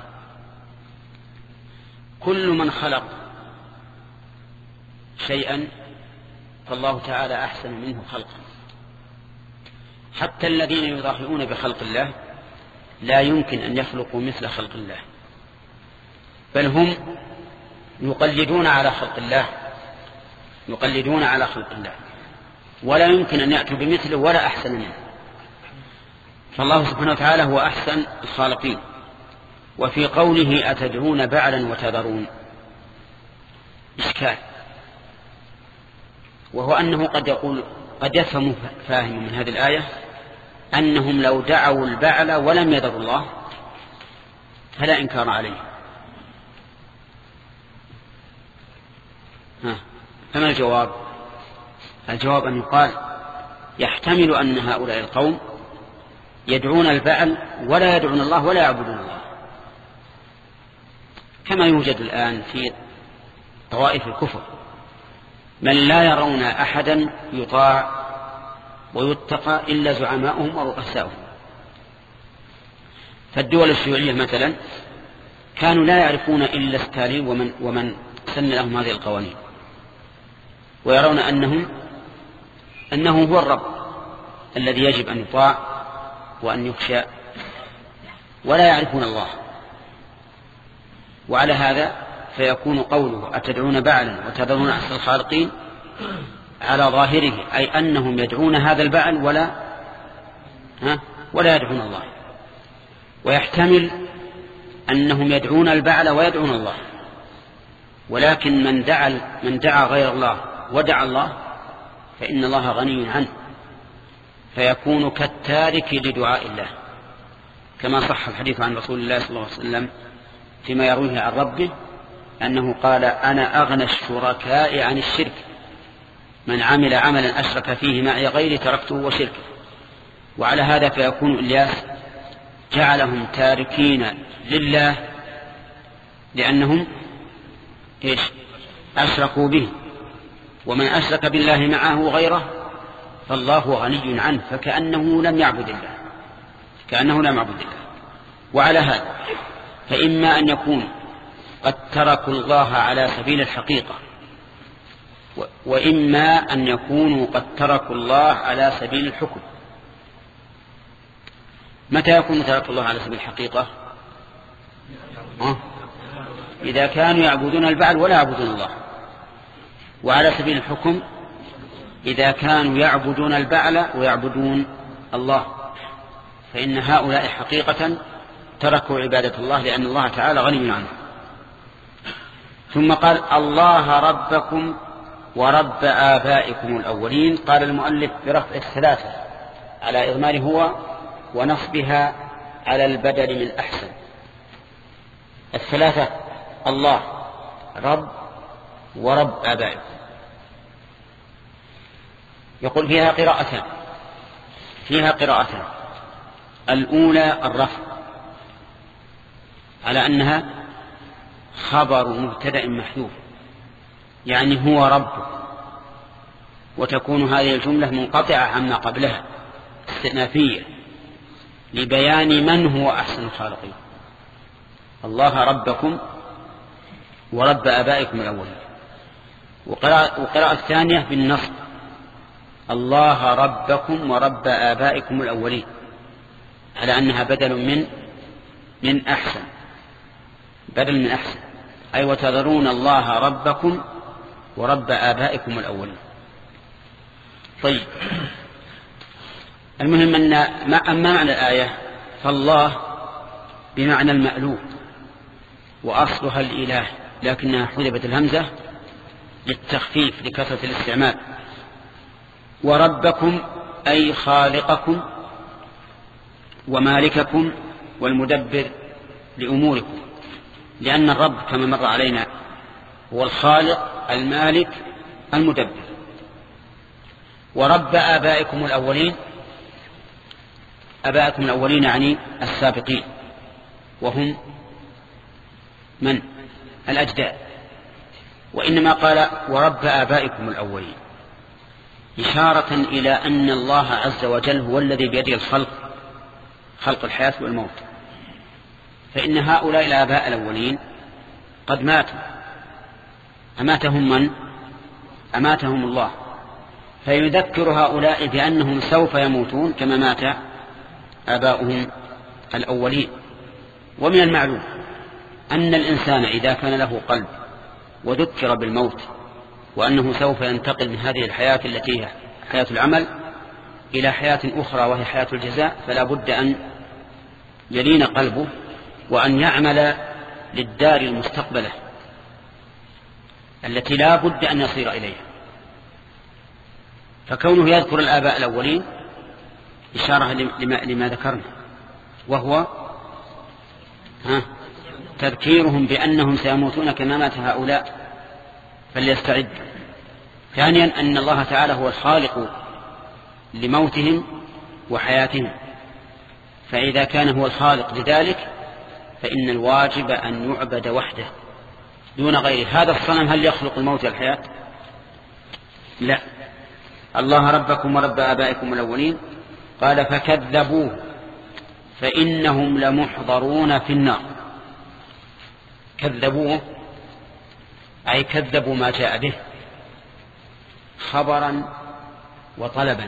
كل من خلق شيئا فالله تعالى أحسن منه خلقا. حتى الذين يضاهئون بخلق الله لا يمكن أن يخلقوا مثل خلق الله، بل هم يقلدون على خلق الله يقلدون على خلق الله ولا يمكن أن يأتوا بمثله ولا أحسن منه. فالله سبحانه وتعالى هو أحسن الخالقين. وفي قوله أتدعون بعلا وتذرون إشكال، وهو أنه قد يقول قد يفهم فاهم من هذه الآية أنهم لو دعوا البعل ولم يذروا الله فلا إنكار عليه. ها، فما الجواب؟ الجواب أن يقال يحتمل أن هؤلاء القوم يدعون البعل ولا يدعون الله ولا يعبدون الله، كما يوجد الآن في طوائف الكفر من لا يرون أحدا يطاع ويتقى إلا زعماؤهم ورؤساؤهم. فالدول الشيوعية مثلا كانوا لا يعرفون إلا ستالين ومن, ومن سن لهم هذه القوانين، ويرون أنهم أنه هو الرب الذي يجب أن يطاع وأن يخشى، ولا يعرفون الله. وعلى هذا فيكون قوله أتدعون بعلا وتذرون أحسن الخالقين على ظاهره أي أنهم يدعون هذا البعل ولا ها ولا يدعون الله. ويحتمل أنهم يدعون البعل ويدعون الله، ولكن من دعا من دعا غير الله ودعا الله فإن الله غني عنه، فيكون كالتارك لدعاء الله، كما صح الحديث عن رسول الله صلى الله عليه وسلم فيما يرويه عن ربه أنه قال أنا أغنى الشركاء عن الشرك، من عمل عملا أشرك فيه معي غيري تركته وشركه. وعلى هذا فيكون إلياس جعلهم تاركين لله لأنهم إيش أشركوا به، ومن أشرك بالله معه غيره فالله غني عنه، فكأنه لم يعبد الله كأنه لم يعبد الله. وعلى هذا فإما أن يكون قد تركوا الله على سبيل الحقيقة، وإما أن يكونوا قد تركوا الله على سبيل الحكم. متى يكون تركوا الله على سبيل الحقيقة؟ أه؟ إذا كانوا يعبدون البعل ولا يعبدون الله. وعلى سبيل الحكم إذا كانوا يعبدون البعل ويعبدون الله، فإن هؤلاء حقيقة تركوا عبادة الله، لأن الله تعالى غني عنه. ثم قال الله ربكم ورب آبائكم الأولين. قال المؤلف برفع الثلاثة على إضمار هو ونصبها على البدل من أحسن. الثلاثة الله رب ورب آبائكم. يقول فيها قراءتان فيها قراءتان الأولى الرفع على أنها خبر مبتدأ محذوف، يعني هو رب، وتكون هذه الجملة منقطعة عما قبلها استئنافية لبيان من هو أحسن الخالقين. الله ربكم ورب آبائكم الأولين. وقراءة الثانية بالنصب الله ربكم ورب آبائكم الأولين، على أنها بدل من من أحسن بدل من أحسن أي وتذرون الله ربكم ورب آبائكم الأولين. طيب، المهم أن ما أما معنى الآية فالله بمعنى المألوف وأصلها الإله، لكنها حذفت الهمزة للتخفيف لكثرة الاستعمال. وربكم أي خالقكم ومالككم والمدبر لأموركم، لأن الرب كما مر علينا هو الخالق المالك المدبر. ورب آبائكم الأولين، آبائكم الأولين يعني السابقين، وهم من؟ الأجداد. وإنما قال ورب آبائكم الأولين إشارة إلى أن الله عز وجل هو الذي بيده الخلق، خلق الحياة والموت، فإن هؤلاء الآباء الأولين قد ماتوا. أماتهم من؟ أماتهم الله، فيذكر هؤلاء بأنهم سوف يموتون كما مات آباؤهم الأولين. ومن المعلوم أن الإنسان إذا كان له قلب وذكر بالموت وأنه سوف ينتقل من هذه الحياة التي هي حياة العمل إلى حياة أخرى وهي حياة الجزاء، فلا بد أن يلين قلبه وأن يعمل للدار المستقبلة التي لا بد أن يصير إليها. فكونه يذكر الآباء الأولين إشارة لما, لما ذكرنا، وهو ها تذكيرهم بأنهم سيموتون كما مات هؤلاء فليستعد. ثانيا أن الله تعالى هو الخالق لموتهم وحياتهم، فإذا كان هو الخالق لذلك فإن الواجب أن يعبد وحده دون غيره. هذا الصنم هل يخلق الموت والحياة؟ لا. الله ربكم ورب آبائكم الأولين. قال فكذبوه فإنهم لمحضرون في النار. كذبوه أي كذبوا ما جاء به خبرا وطلبا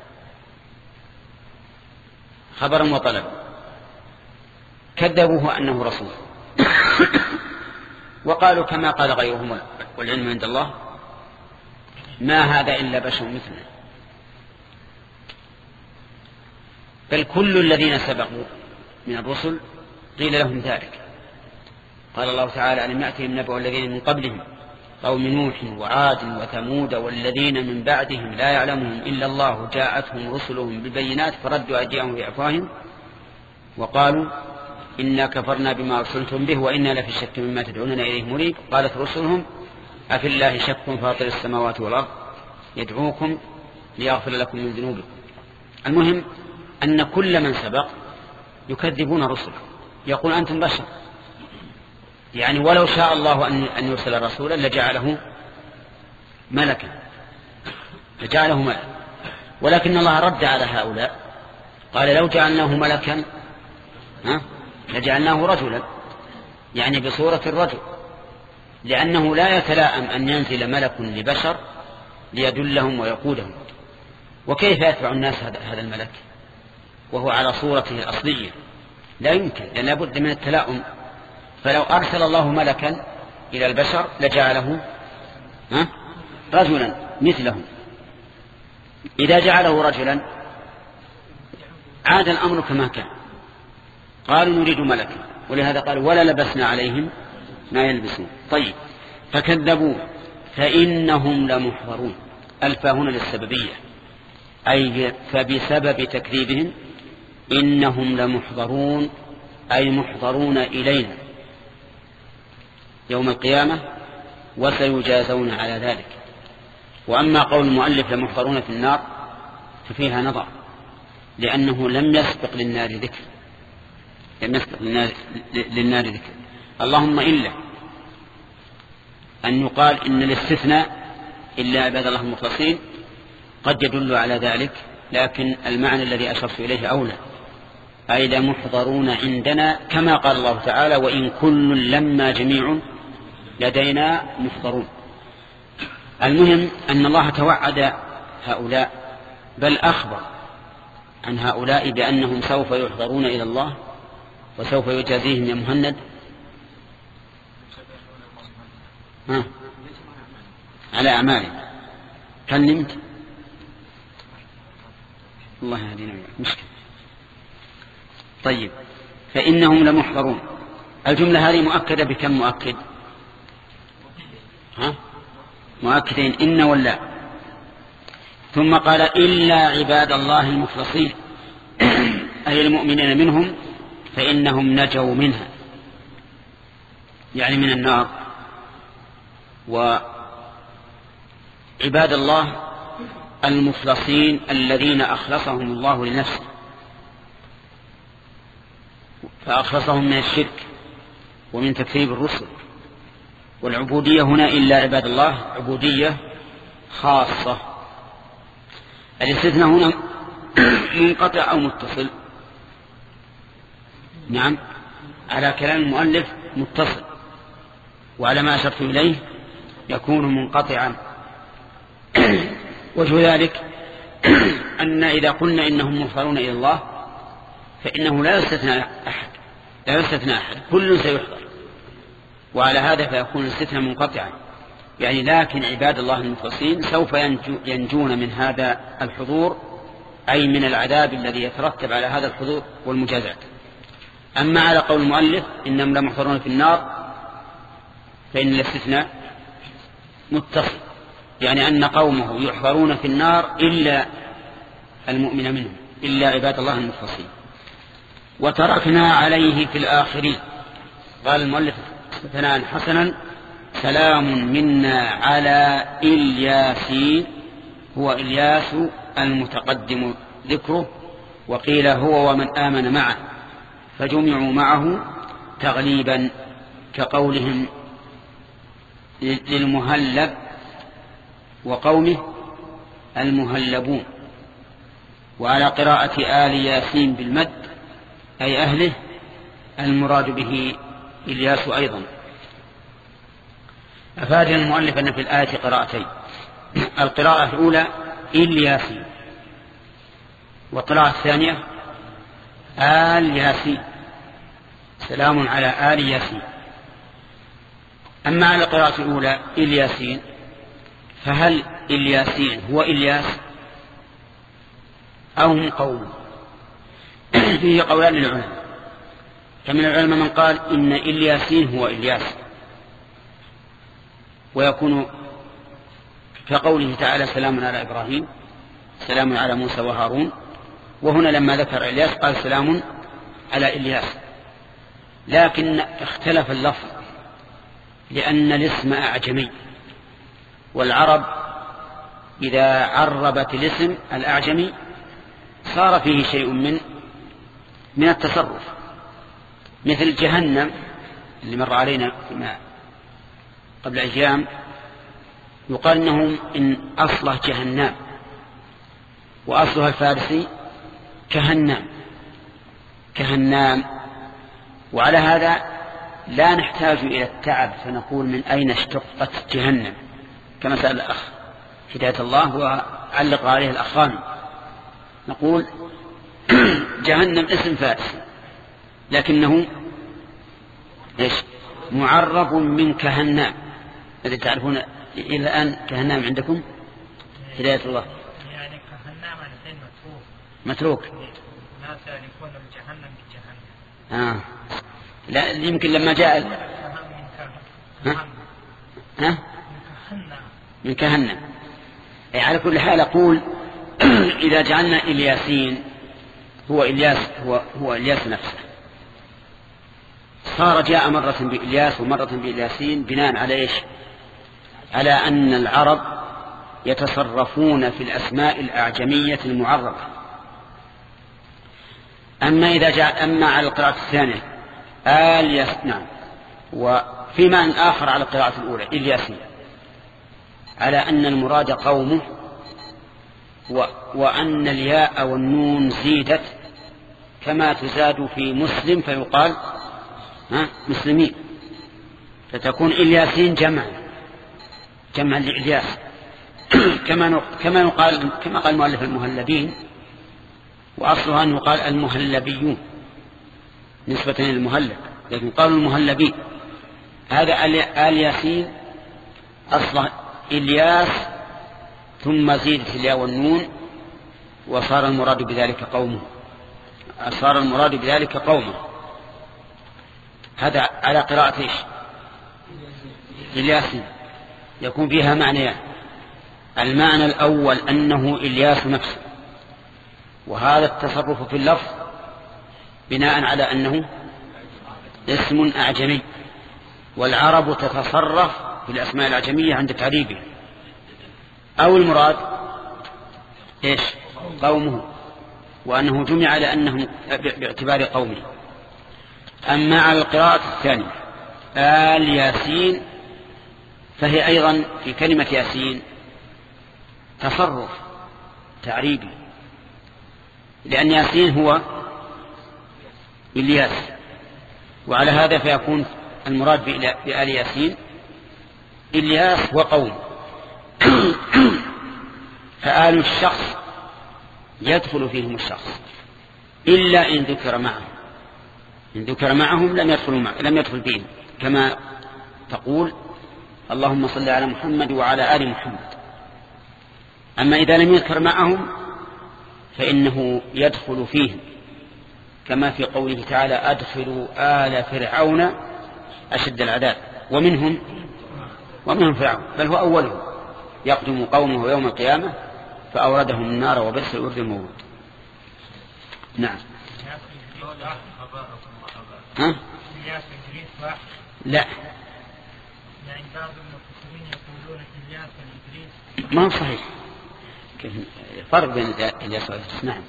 خبرا وطلبا كذبوه أنه رسول وقالوا كما قال غيرهم والعلم عند الله ما هذا إلا بشر مثلنا. بل كل الذين سبقوا من الرسل قيل لهم ذلك. قال الله تعالى ألم يأتهم نبأ الذين من قبلهم قوم نوح وعاد وثمود والذين من بعدهم لا يعلمهم إلا الله جاءتهم رسلهم بالبينات فردوا أيديهم في أفواههم وقالوا إنا كفرنا بما أرسلتم به وإنا لفي شك مما تدعوننا إليه مريب. قالت رسلهم أفي الله شك فاطر السماوات والأرض يدعوكم ليغفر لكم من ذنوبكم. المهم أن كل من سبق يكذبون رسله، يقول أنتم بشر، يعني ولو شاء الله أن يرسل رسولا لجعله ملكا لجعله ملكا ولكن الله رد على هؤلاء قال لو جعلناه ملكا ها لجعلناه رجلا، يعني بصورة الرجل لأنه لا يتلائم أن ينزل ملك لبشر ليدلهم ويقودهم. وكيف يتبع الناس هذا الملك وهو على صورته الأصلية؟ لا يمكن، لأن لابد من التلاؤم. فلو أرسل الله ملكا إلى البشر لجعله رجلا مثلهم. إذا جعله رجلا عاد الأمر كما كان. قالوا نريد ملكا، ولهذا قالوا ولا لبسنا عليهم ما يلبسون. طيب، فكذبوا فإنهم لمحضرون. ألف هنا للسببية، أي فبسبب تكذيبهم إنهم لمحضرون، أي محضرون إلينا يوم القيامة وسيجازون على ذلك. وأما قول المؤلف لمحضرون في النار ففيها نظر، لأنه لم يسبق للنار ذكر، لم يسبق للنار, للنار ذكر اللهم إلا أن يقال إن الاستثناء إلا عباد الله المخلصين قد يدل على ذلك، لكن المعنى الذي أشرت إليه أولى، أي لمحضرون عندنا كما قال الله تعالى وإن كل لما جميع لدينا محضرون. المهم أن الله توعد هؤلاء، بل أخبر عن هؤلاء بأنهم سوف يحضرون إلى الله وسوف يجازيهم يا مهند. ها. على أعمالهم. هل نمت؟ الله يهدينا مشكلة. طيب، فإنهم لمحضرون. الجملة هذه مؤكدة بكم مؤكد؟ ها؟ مؤكدين إن ولا. ثم قال إلا عباد الله المخلصين أي المؤمنين منهم فإنهم نجوا منها، يعني من النار. وعباد الله المخلصين الذين أخلصهم الله لنفسه، فأخلصهم من الشرك ومن تكذيب الرسل. والعبودية هنا إلا عباد الله عبودية خاصة. الاستثناء هنا منقطع أو متصل؟ نعم، على كلام المؤلف متصل، وعلى ما أشرت إليه يكون منقطعا. وجه ذلك أن إذا قلنا إنهم محضرون إلى الله فإنه لا يستثنى أحد، لا يستثنى أحد، كل سيحضر. وعلى هذا فيكون الاستثناء منقطعا، يعني لكن عباد الله المخلصين سوف ينجو ينجون من هذا الحضور، أي من العذاب الذي يترتب على هذا الحضور والمجازات. أما على قول المؤلف إنهم لمحضرون في النار فإن الاستثناء متصل، يعني أن قومه يحضرون في النار إلا المؤمن منهم، إلا عباد الله المخلصين. وتركنا عليه في الآخرين. قال المؤلف ثناء حسنا سلام منا على إلياسين، هو إلياس المتقدم ذكره، وقيل هو ومن آمن معه، فجمعوا معه تغليبا كقولهم للمهلب وقومه المهلبون. وعلى قراءة آل ياسين بالمد أي أهله، المراد به إلياس أيضا. أفادنا المؤلف أن في الآية قراءتين، القراءة الأولى إلياسين، والقراءة الثانية آل ياسين، سلام على آل ياسين. أما على القراءة الأولى إلياسين، فهل إلياسين هو إلياس أو هم قوم؟ فيه قولان للعلماء، فمن العلماء من قال إن إلياسين هو إلياس، ويكون كقوله تعالى سلام على إبراهيم، سلام على موسى وهارون، وهنا لما ذكر إلياس قال سلام على إلياس. لكن اختلف اللفظ لأن الاسم أعجمي، والعرب إذا عربت الاسم الأعجمي صار فيه شيء من من التصرف، مثل جهنم اللي مر علينا فيما قبل أيام، يقال إنهم إن أصله جهنم وأصلها الفارسي كهنام كهنام. وعلى هذا لا نحتاج إلى التعب فنقول من أين اشتقت جهنم كما سأل الأخ هداية الله وعلق عليه الأخران. نقول جهنم اسم فارس لكنه إيش معرب من كهنام. الذي تعرفون إلى الآن كهنام عندكم هداية الله يعني كهنام الحين متروك متروك الناس يكون الجهنم بجهنم. آه. لا يمكن لما جاء ال... ها؟ ها؟ من كهنم. على كل حال أقول إذا جعلنا إلياسين هو إلياس هو, هو إلياس نفسه صار جاء مرة بإلياس ومرة بإلياسين بناء على إيش؟ على أن العرب يتصرفون في الأسماء الأعجمية المعربة. أما إذا جاء أما على القراءة الثانية آلياس نعم وفي معنى آخر على القراءة الأولى إلياسين على أن المراد قومه و... وأن الياء والنون زيدت كما تزاد في مسلم فيقال ها مسلمين فتكون إلياسين جمع جمع لإلياس كما كما يقال كما قال المؤلف المهلبين وأصلها أن يقال المهلبيون نسبة للمهلب لكن قالوا المهلبين. هذا الياسين أصله إلياس ثم زيدت الياء والنون وصار المراد بذلك قومه صار المراد بذلك قومه. هذا على قراءة إيش إلياسين يكون فيها معنيان. المعنى الأول أنه إلياس نفسه وهذا التصرف في اللفظ بناء على أنه اسم أعجمي والعرب تتصرف في الأسماء الأعجمية عند تعريبه. أو المراد إيش قومه وأنه جمع على أنه باعتبار قومه. أما على القراءة الثانية آل ياسين فهي أيضا في كلمة ياسين تصرف تعريبي لأن ياسين هو إلياس وعلى هذا فيكون المراد بآل ياسين إلياس وقوم. فآل الشخص يدخل فيهم الشخص إلا إن ذكر معهم إن ذكر معهم لم يدخلوا مع... لم يدخل فيهم كما تقول اللهم صل على محمد وعلى آل محمد. أما إذا لم يذكر معهم فإنه يدخل فيهم كما في قوله تعالى أدخلوا آل فرعون أشد العذاب ومنهم ومنهم فرعون بل هو أولهم يقدم قومه يوم القيامة فأوردهم النار وبئس الورد المورود. نعم ها؟ لا ما هو صحيح فرق بين الياس والإدريس. نعم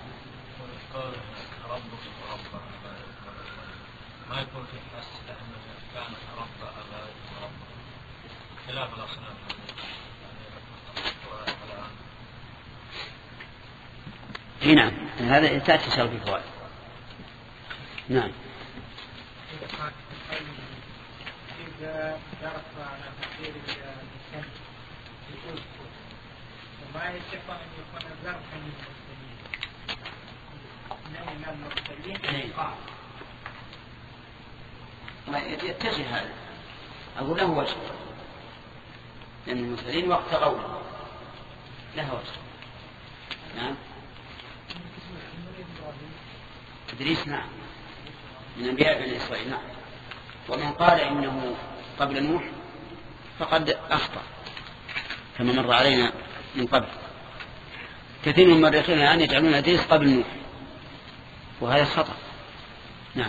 ما يكون في الناس لأنه كان رب أبا رب خلاف الأصنام اي نعم هذا تأتي شرط في فوائد. نعم إذا درس على تفسير الإنسان وما يتفق أن يكون ظرفا للمرسلين إنما المرسلين إيقاع ما يتجه هذا أقول له وجه لأن المرسلين وقت قوله له وجه. نعم إدريس نعم من أنبياء بني إسرائيل. نعم ومن قال إنه قبل نوح فقد أخطأ كما مر علينا من قبل. كثير من المؤرخين الآن يجعلون إدريس قبل نوح وهذا خطأ. نعم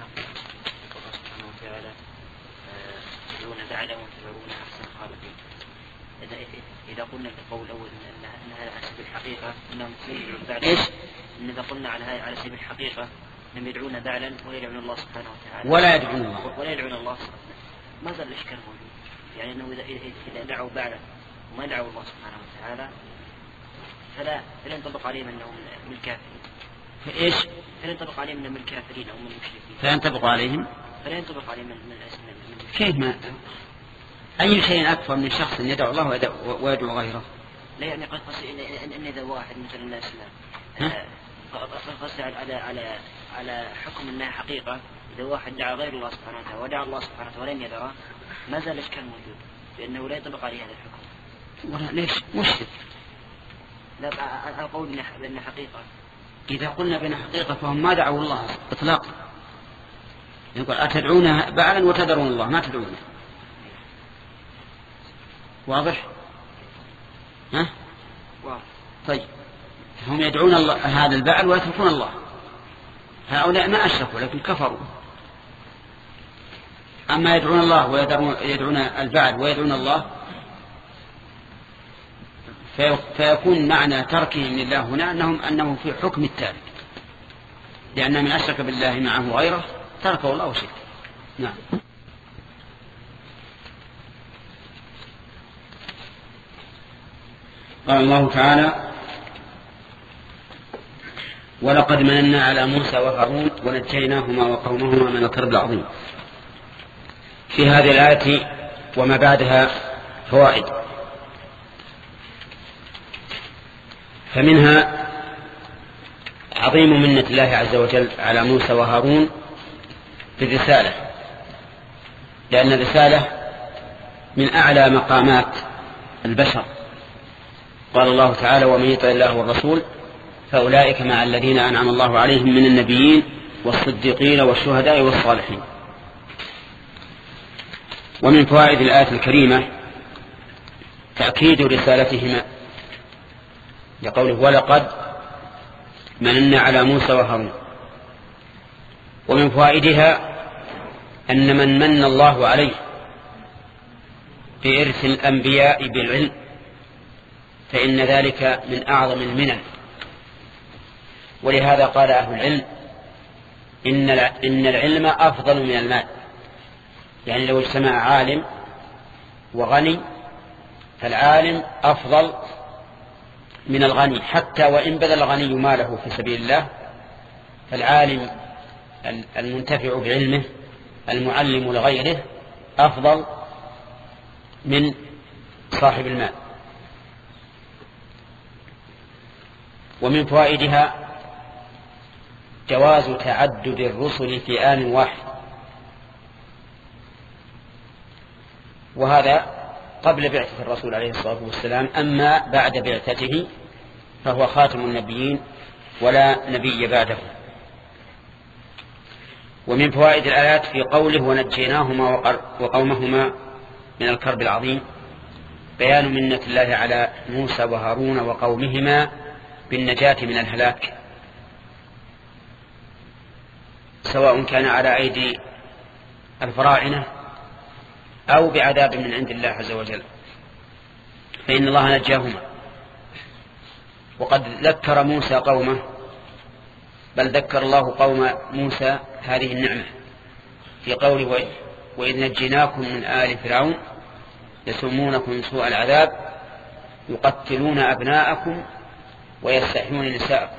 إذا قلنا في القول الأول أن هذا على سبيل الحقيقة أنهم يدعون بعلا إيش؟ إن إذا قلنا على هذا على سبيل الحقيقة أنهم يدعون بعلا ولا يدعون الله سبحانه وتعالى ولا يدعون الله ولا يدعون الله ما زال الإشكال موجود يعني أنه إذا إذا دعوا بعلا وما دعوا الله سبحانه وتعالى فلا فلا ينطبق عليهم أنهم من الكافرين. إيش؟ فلا ينطبق عليهم أنهم من الكافرين أو من المشركين. فينطبق عليهم فلا ينطبق عليه من من من كيف ما أي شيء أكثر من شخص يدعو الله ويدعو غيره؟ لا يعني قد قصدي إن إن إذا واحد مثل الناس قصدي على على على حكم أنها حقيقة. إذا واحد دعا غير الله سبحانه وتعالى ودعا الله سبحانه وتعالى ولم يدعه ما زال الإشكال موجود لأنه لا ينطبق عليه هذا الحكم. ولا ليش مشكل؟ لا القول بأنها حقيقة. إذا قلنا بأنها حقيقة فهم ما دعوا الله إطلاقا. يقول أتدعون بعلا وتدرون الله ما تدعونه. واضح؟ ها؟ واضح. طيب هم يدعون الله هذا البعل ويتركون الله. هؤلاء ما أشركوا لكن كفروا. أما يدعون الله ويدعون البعل ويدعون الله فيكون معنى تركهم لله هنا أنهم أنه في حكم التارك لأن من أشرك بالله معه غيره تركه الله وشركه. نعم. قال الله تعالى ولقد مننا على موسى وهارون ونجيناهما وقومهما من الكرب العظيم. في هذه الآية وما بعدها فوائد. فمنها عظيم منة الله عز وجل على موسى وهارون في الرسالة لأن الرسالة من أعلى مقامات البشر. قال الله تعالى ومن يطع الله والرسول فأولئك مع الذين أنعم الله عليهم من النبيين والصديقين والشهداء والصالحين. ومن فوائد الآية الكريمة تأكيد رسالتهما لقوله ولقد مننا على موسى وهارون. ومن فوائدها أن من من الله عليه بإرث الأنبياء بالعلم فإن ذلك من أعظم المنن. ولهذا قال أهل العلم إن إن العلم أفضل من المال. يعني لو اجتمع عالم وغني فالعالم أفضل من الغني حتى وإن بذل الغني ماله في سبيل الله فالعالم المنتفع بعلمه المعلم لغيره أفضل من صاحب المال. ومن فوائدها جواز تعدد الرسل في آن واحد وهذا قبل بعثة الرسول عليه الصلاة والسلام. أما بعد بعثته فهو خاتم النبيين ولا نبي بعده. ومن فوائد الآيات في قوله ونجيناهما وقومهما من الكرب العظيم بيان منة الله على موسى وهارون وقومهما بالنجاة من الهلاك سواء كان على أيدي الفراعنة أو بعذاب من عند الله عز وجل فإن الله نجاهما. وقد ذكر موسى قومه بل ذكر الله قوم موسى هذه النعمة في قوله وإذ نجيناكم من آل فرعون يسومونكم سوء العذاب يقتلون أبناءكم ويستحيون نساءكم.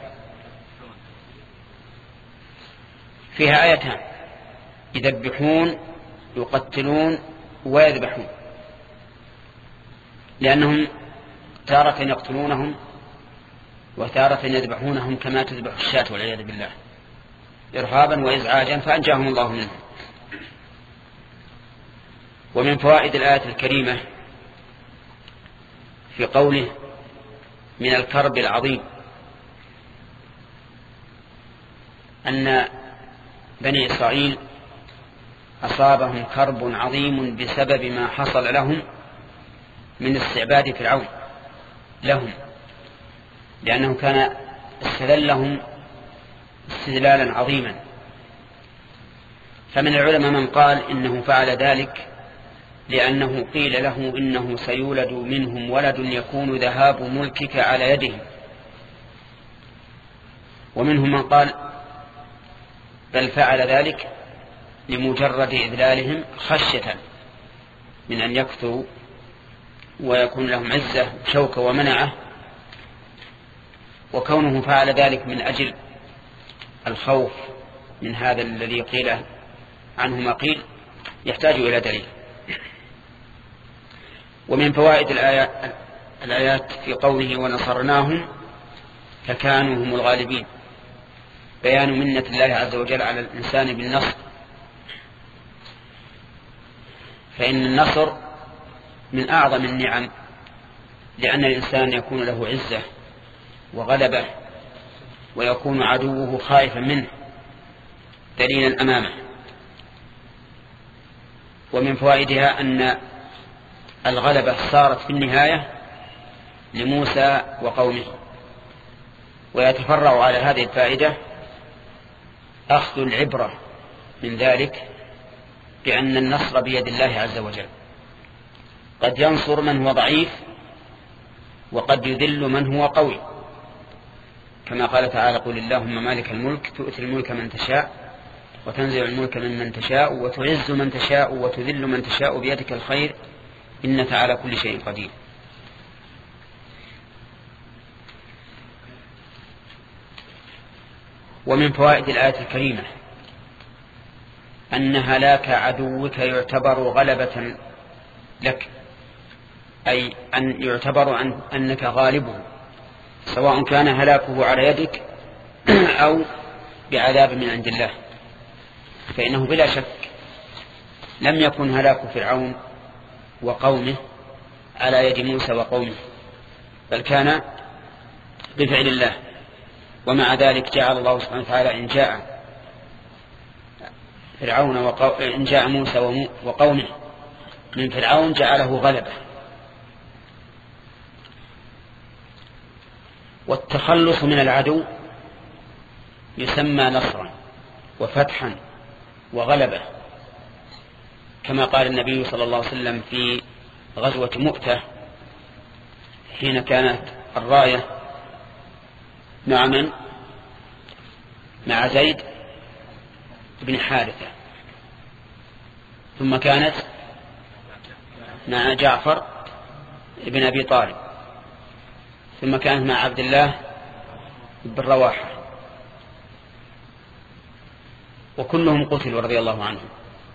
فيها آيتان يذبحون يقتلون ويذبحون لأنهم تارة يقتلونهم وتارة يذبحونهم كما تذبح الشاة والعياذ بالله إرهابا وإزعاجا فأنجاهم الله منهم. ومن فوائد الآية الكريمة في قوله من الكرب العظيم أن بني إسرائيل أصابهم كرب عظيم بسبب ما حصل لهم من استعباد فرعون لهم لأنه كان استذلهم استذلالا عظيما. فمن العلماء من قال إنه فعل ذلك لأنه قيل له إنه سيولد منهم ولد يكون ذهاب ملكك على يدهم. ومنهم من قال بل فعل ذلك لمجرد إذلالهم خشية من أن يكثروا ويكون لهم عزة شوكة ومنعة وكونه فعل ذلك من أجل الخوف من هذا الذي قيل عنه ما قيل يحتاج إلى دليل. ومن فوائد الآيات, الآيات في قوله ونصرناهم فكانوا هم الغالبين، بيان منة الله عز وجل على الإنسان بالنصر، فإن النصر من أعظم النعم، لأن الإنسان يكون له عزة وغلبة ويكون عدوه خائفا منه دليلا أمامه. ومن فوائدها أن الغلبة صارت في النهاية لموسى وقومه. ويتفرع على هذه الفائدة أخذ العبرة من ذلك بأن النصر بيد الله عز وجل، قد ينصر من هو ضعيف وقد يذل من هو قوي، كما قال تعالى قل اللهم مالك الملك تؤتي الملك من تشاء وتنزع الملك ممن تشاء وتعز من تشاء وتذل من تشاء بيدك الخير إنك على كل شيء قدير. ومن فوائد الآية الكريمة أن هلاك عدوك يعتبر غلبة لك، أي أن يعتبر أن أنك غالبه، سواء كان هلاكه على يدك أو بعذاب من عند الله. فإنه بلا شك لم يكن هلاك فرعون وقومه على يد موسى وقومه، بل كان بفعل الله. ومع ذلك جعل الله سبحانه وتعالى إن جاء فرعون وقو... إن جاء موسى وقومه من فرعون جعله غلبة. والتخلص من العدو يسمى نصرا وفتحا وغلبة، كما قال النبي صلى الله عليه وسلم في غزوة مؤتة حين كانت الراية مع من؟ مع زيد بن حارثة، ثم كانت مع جعفر بن أبي طالب، ثم كانت مع عبد الله بن رواحة، وكلهم قتلوا رضي الله عنهم.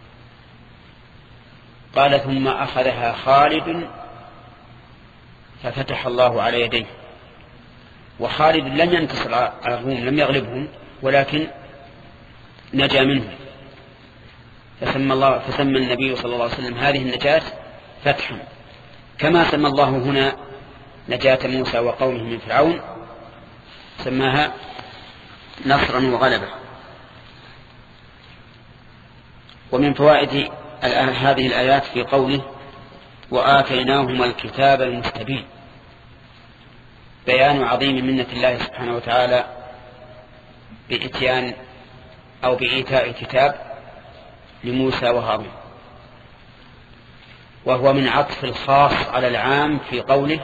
قال ثم أخذها خالد ففتح الله على يديه. وخالد لم ينتصر على الروم، لم يغلبهم، ولكن نجا منهم، فسمى, الله فسمى النبي صلى الله عليه وسلم هذه النجاة فتحا، كما سمى الله هنا نجاة موسى وقومه من فرعون سماها نصرا وغلبة. ومن فوائد هذه الآيات في قوله وآتيناهما الكتاب المستبين، بيان عظيم منة الله سبحانه وتعالى بإتيان أو بإيتاء كتاب لموسى وهارون، وهو من عطف الخاص على العام في قوله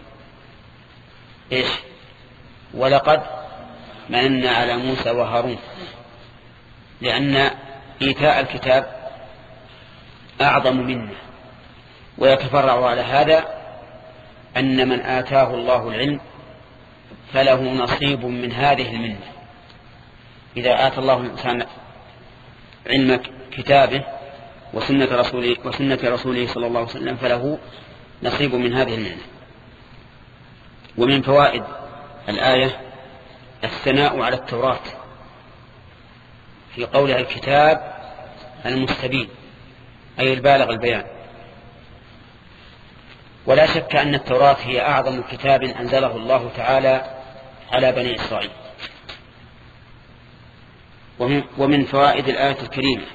إيش؟ ولقد مننا على موسى وهارون، لأن إيتاء الكتاب أعظم منه. ويتفرع على هذا أن من آتاه الله العلم فله نصيب من هذه المنة. إذا آتى الله الإنسان علم كتابه وسنة رسوله, وسنة رسوله صلى الله عليه وسلم فله نصيب من هذه المنة. ومن فوائد الآية الثناء على التوراة في قولها الكتاب المستبين، أي البالغ البيان. ولا شك أن التوراة هي أعظم كتاب أنزله الله تعالى على بني إسرائيل. ومن فوائد الآية الكريمة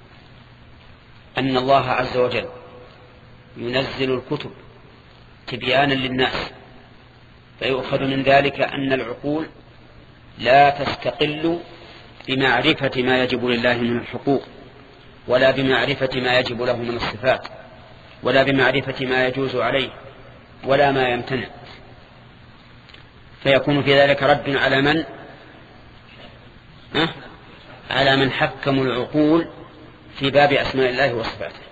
أن الله عز وجل ينزل الكتب تبيانا للناس، فيؤخذ من ذلك أن العقول لا تستقل بمعرفة ما يجب لله من الحقوق، ولا بمعرفة ما يجب له من الصفات، ولا بمعرفة ما يجوز عليه ولا ما يمتنع، فيكون في ذلك رد على من أه؟ على من حكموا العقول في باب أسماء الله وصفاته.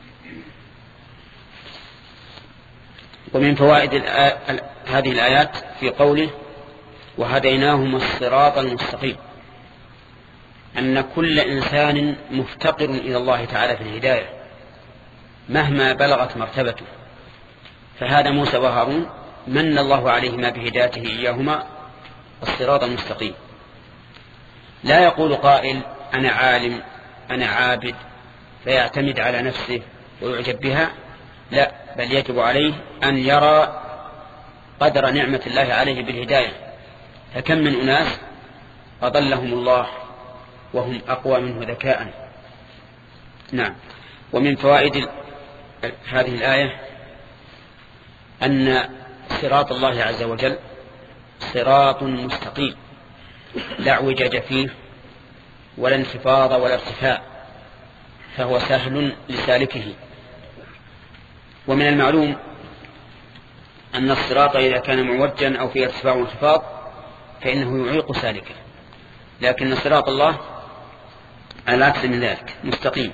ومن فوائد هذه الآيات في قوله وهديناهما الصراط المستقيم، أن كل إنسان مفتقر إلى الله تعالى في الهداية مهما بلغت مرتبته، فهذا موسى وهارون من الله عليهما بهدايته إياهما الصراط المستقيم. لا يقول قائل أنا عالم أنا عابد فيعتمد على نفسه ويعجب بها، لا، بل يجب عليه أن يرى قدر نعمة الله عليه بالهداية، فكم من أناس أضلهم الله وهم أقوى منه ذكاء. نعم. ومن فوائد هذه الآية أن صراط الله عز وجل صراط مستقيم لا اعوجاج فيه ولا انخفاض ولا ارتفاع، فهو سهل لسالكه. ومن المعلوم أن الصراط إذا كان معوجا أو فيه ارتفاع وانخفاض فإنه يعيق سالكه، لكن صراط الله على العكس من ذلك مستقيم.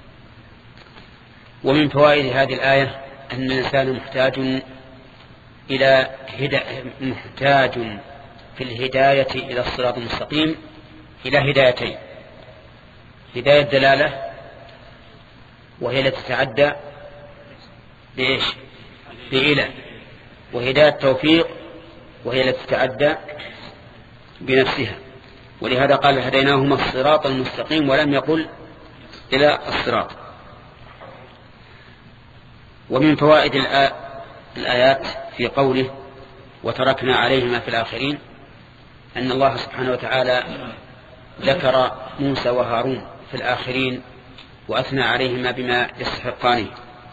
ومن فوائد هذه الآية أن الإنسان محتاج إلى هدا... محتاج في الهداية إلى الصراط المستقيم إلى هدايتين: هداية دلالة وهي التي تتعدى بإيش؟ بإله، وهداية توفيق وهي التي تتعدى بنفسها. ولهذا قال هديناهما الصراط المستقيم ولم يقل إلى الصراط. ومن فوائد الآيات في قوله وتركنا عليهما في الآخرين أن الله سبحانه وتعالى ذكر موسى وهارون في الآخرين وأثنى عليهما بما يستحقانه.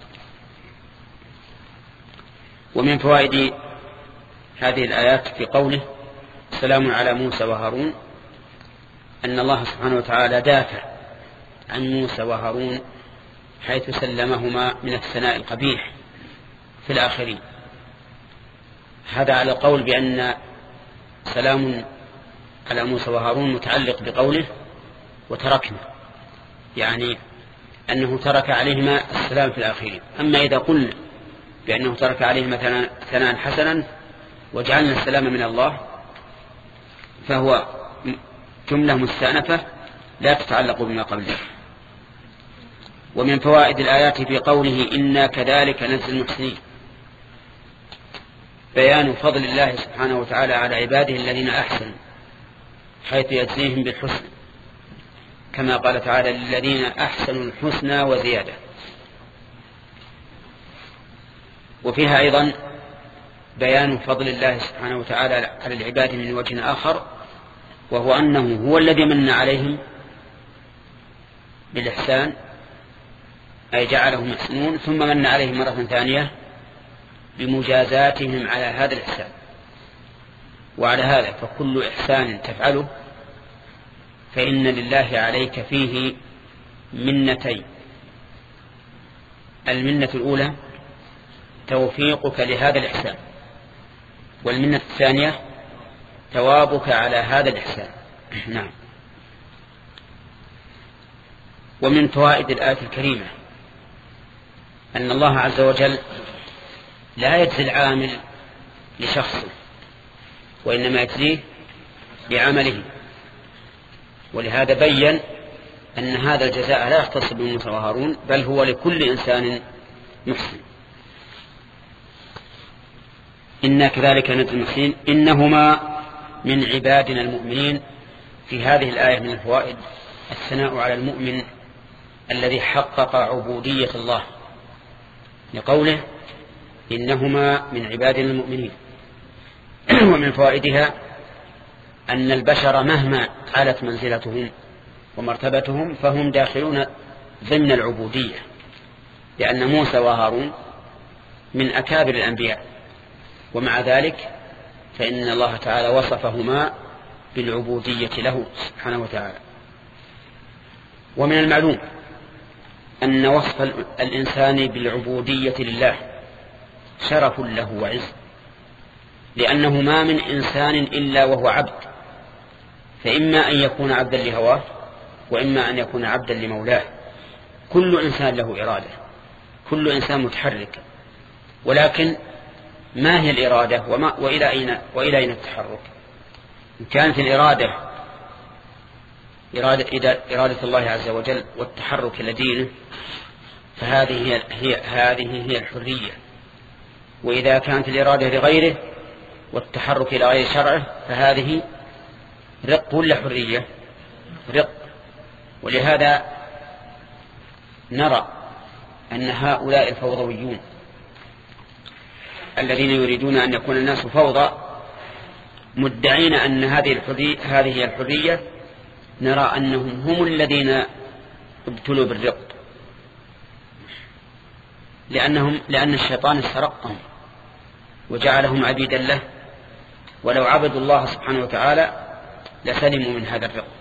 ومن فوائد هذه الآيات في قوله سلام على موسى وهارون أن الله سبحانه وتعالى دافع عن موسى وهارون حيث سلمهما من الثناء القبيح في الآخرين. هذا على القول بأن سلام على موسى وهارون متعلق بقوله وتركنا، يعني أنه ترك عليهما السلام في الآخرين. أما إذا قلنا بأنه ترك عليهما ثناء حسنا وجعلنا السلام من الله فهو جملة مستأنفة لا تتعلق بما قبله. ومن فوائد الآيات في قوله إنا كذلك نجزي المحسنين بيان فضل الله سبحانه وتعالى على عباده الذين أحسنوا حيث يجزيهم بالحسن، كما قال تعالى للذين أحسنوا الحسنى وزيادة. وفيها أيضا بيان فضل الله سبحانه وتعالى على العباد من وجه آخر، وهو أنه هو الذي من عليهم بالإحسان أي جعلهم يحسنون، ثم من عليهم مرة ثانية بمجازاتهم على هذا الإحسان. وعلى هذا فكل إحسان تفعله فإن لله عليك فيه منتين: المنة الأولى توفيقك لهذا الإحسان، والمنة الثانية ثوابك على هذا الإحسان. نعم. ومن فوائد الآية الكريمة أن الله عز وجل لا يجزي العامل لشخصه وإنما يجزيه بعمله، ولهذا بيّن أن هذا الجزاء لا يختص بموسى وهارون بل هو لكل إنسان محسن. إنا كذلك نجزي المحسنين إنهما من عبادنا المؤمنين. في هذه الآية من الفوائد الثناء على المؤمن الذي حقق عبودية الله لقوله إنهما من عبادنا المؤمنين. ومن فوائدها أن البشر مهما علت منزلتهم ومرتبتهم فهم داخلون ضمن العبودية، لأن موسى وهارون من أكابر الأنبياء، ومع ذلك فإن الله تعالى وصفهما بالعبودية له سبحانه وتعالى. ومن المعلوم أن وصف الإنسان بالعبودية لله شرف له وعز، لأنه ما من إنسان إلا وهو عبد، فإما أن يكون عبدا لهواه وإما أن يكون عبدا لمولاه. كل إنسان له إرادة، كل إنسان متحرك، ولكن ما هي الإرادة وما وإلى أين وإلى أين التحرك؟ إن كانت الإرادة إرادة, إرادة الله عز وجل والتحرك لدينه فهذه هي, هي, هذه هي الحرية. وإذا كانت الإرادة لغيره والتحرك إلى غير شرعه فهذه رق ولا حرية؟ رق. ولهذا نرى أن هؤلاء الفوضويون الذين يريدون أن يكون الناس فوضى مدعين أن هذه الحرية هذه هي الحرية، نرى أنهم هم الذين ابتلوا بالرق، لأنهم لأن الشيطان استرقهم وجعلهم عبيدا له، ولو عبدوا الله سبحانه وتعالى لسلموا من هذا الرق.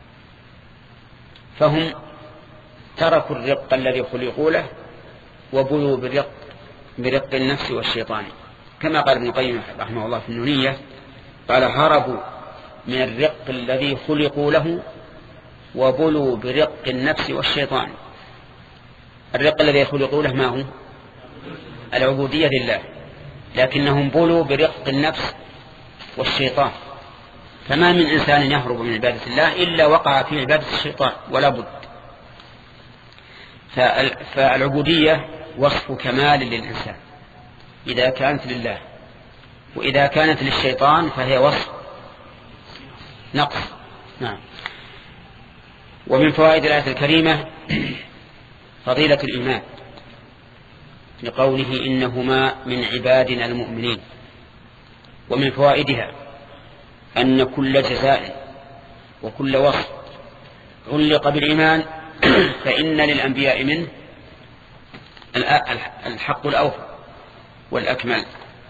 فهم تركوا الرق الذي خلقوا له وبلوا برق برق النفس والشيطان، كما قال ابن القيم رحمه الله في النونية، قال هربوا من الرق الذي خلقوا له وبلوا برق النفس والشيطان. الرق الذي خلقوا له ما هو؟ العبودية لله، لكنهم بلوا برق النفس والشيطان. فما من إنسان يهرب من عبادة الله إلا وقع في عبادة الشيطان ولا بد. فالعبودية وصف كمال للإنسان إذا كانت لله، وإذا كانت للشيطان فهي وصف نقص. نعم. ومن فوائد الآية الكريمة فضيلة الإيمان لقوله إنهما من عبادنا المؤمنين. ومن فوائدها أن كل جزاء وكل وصف علق بالإيمان فإن للأنبياء منه الحق الأوفى والأكمل.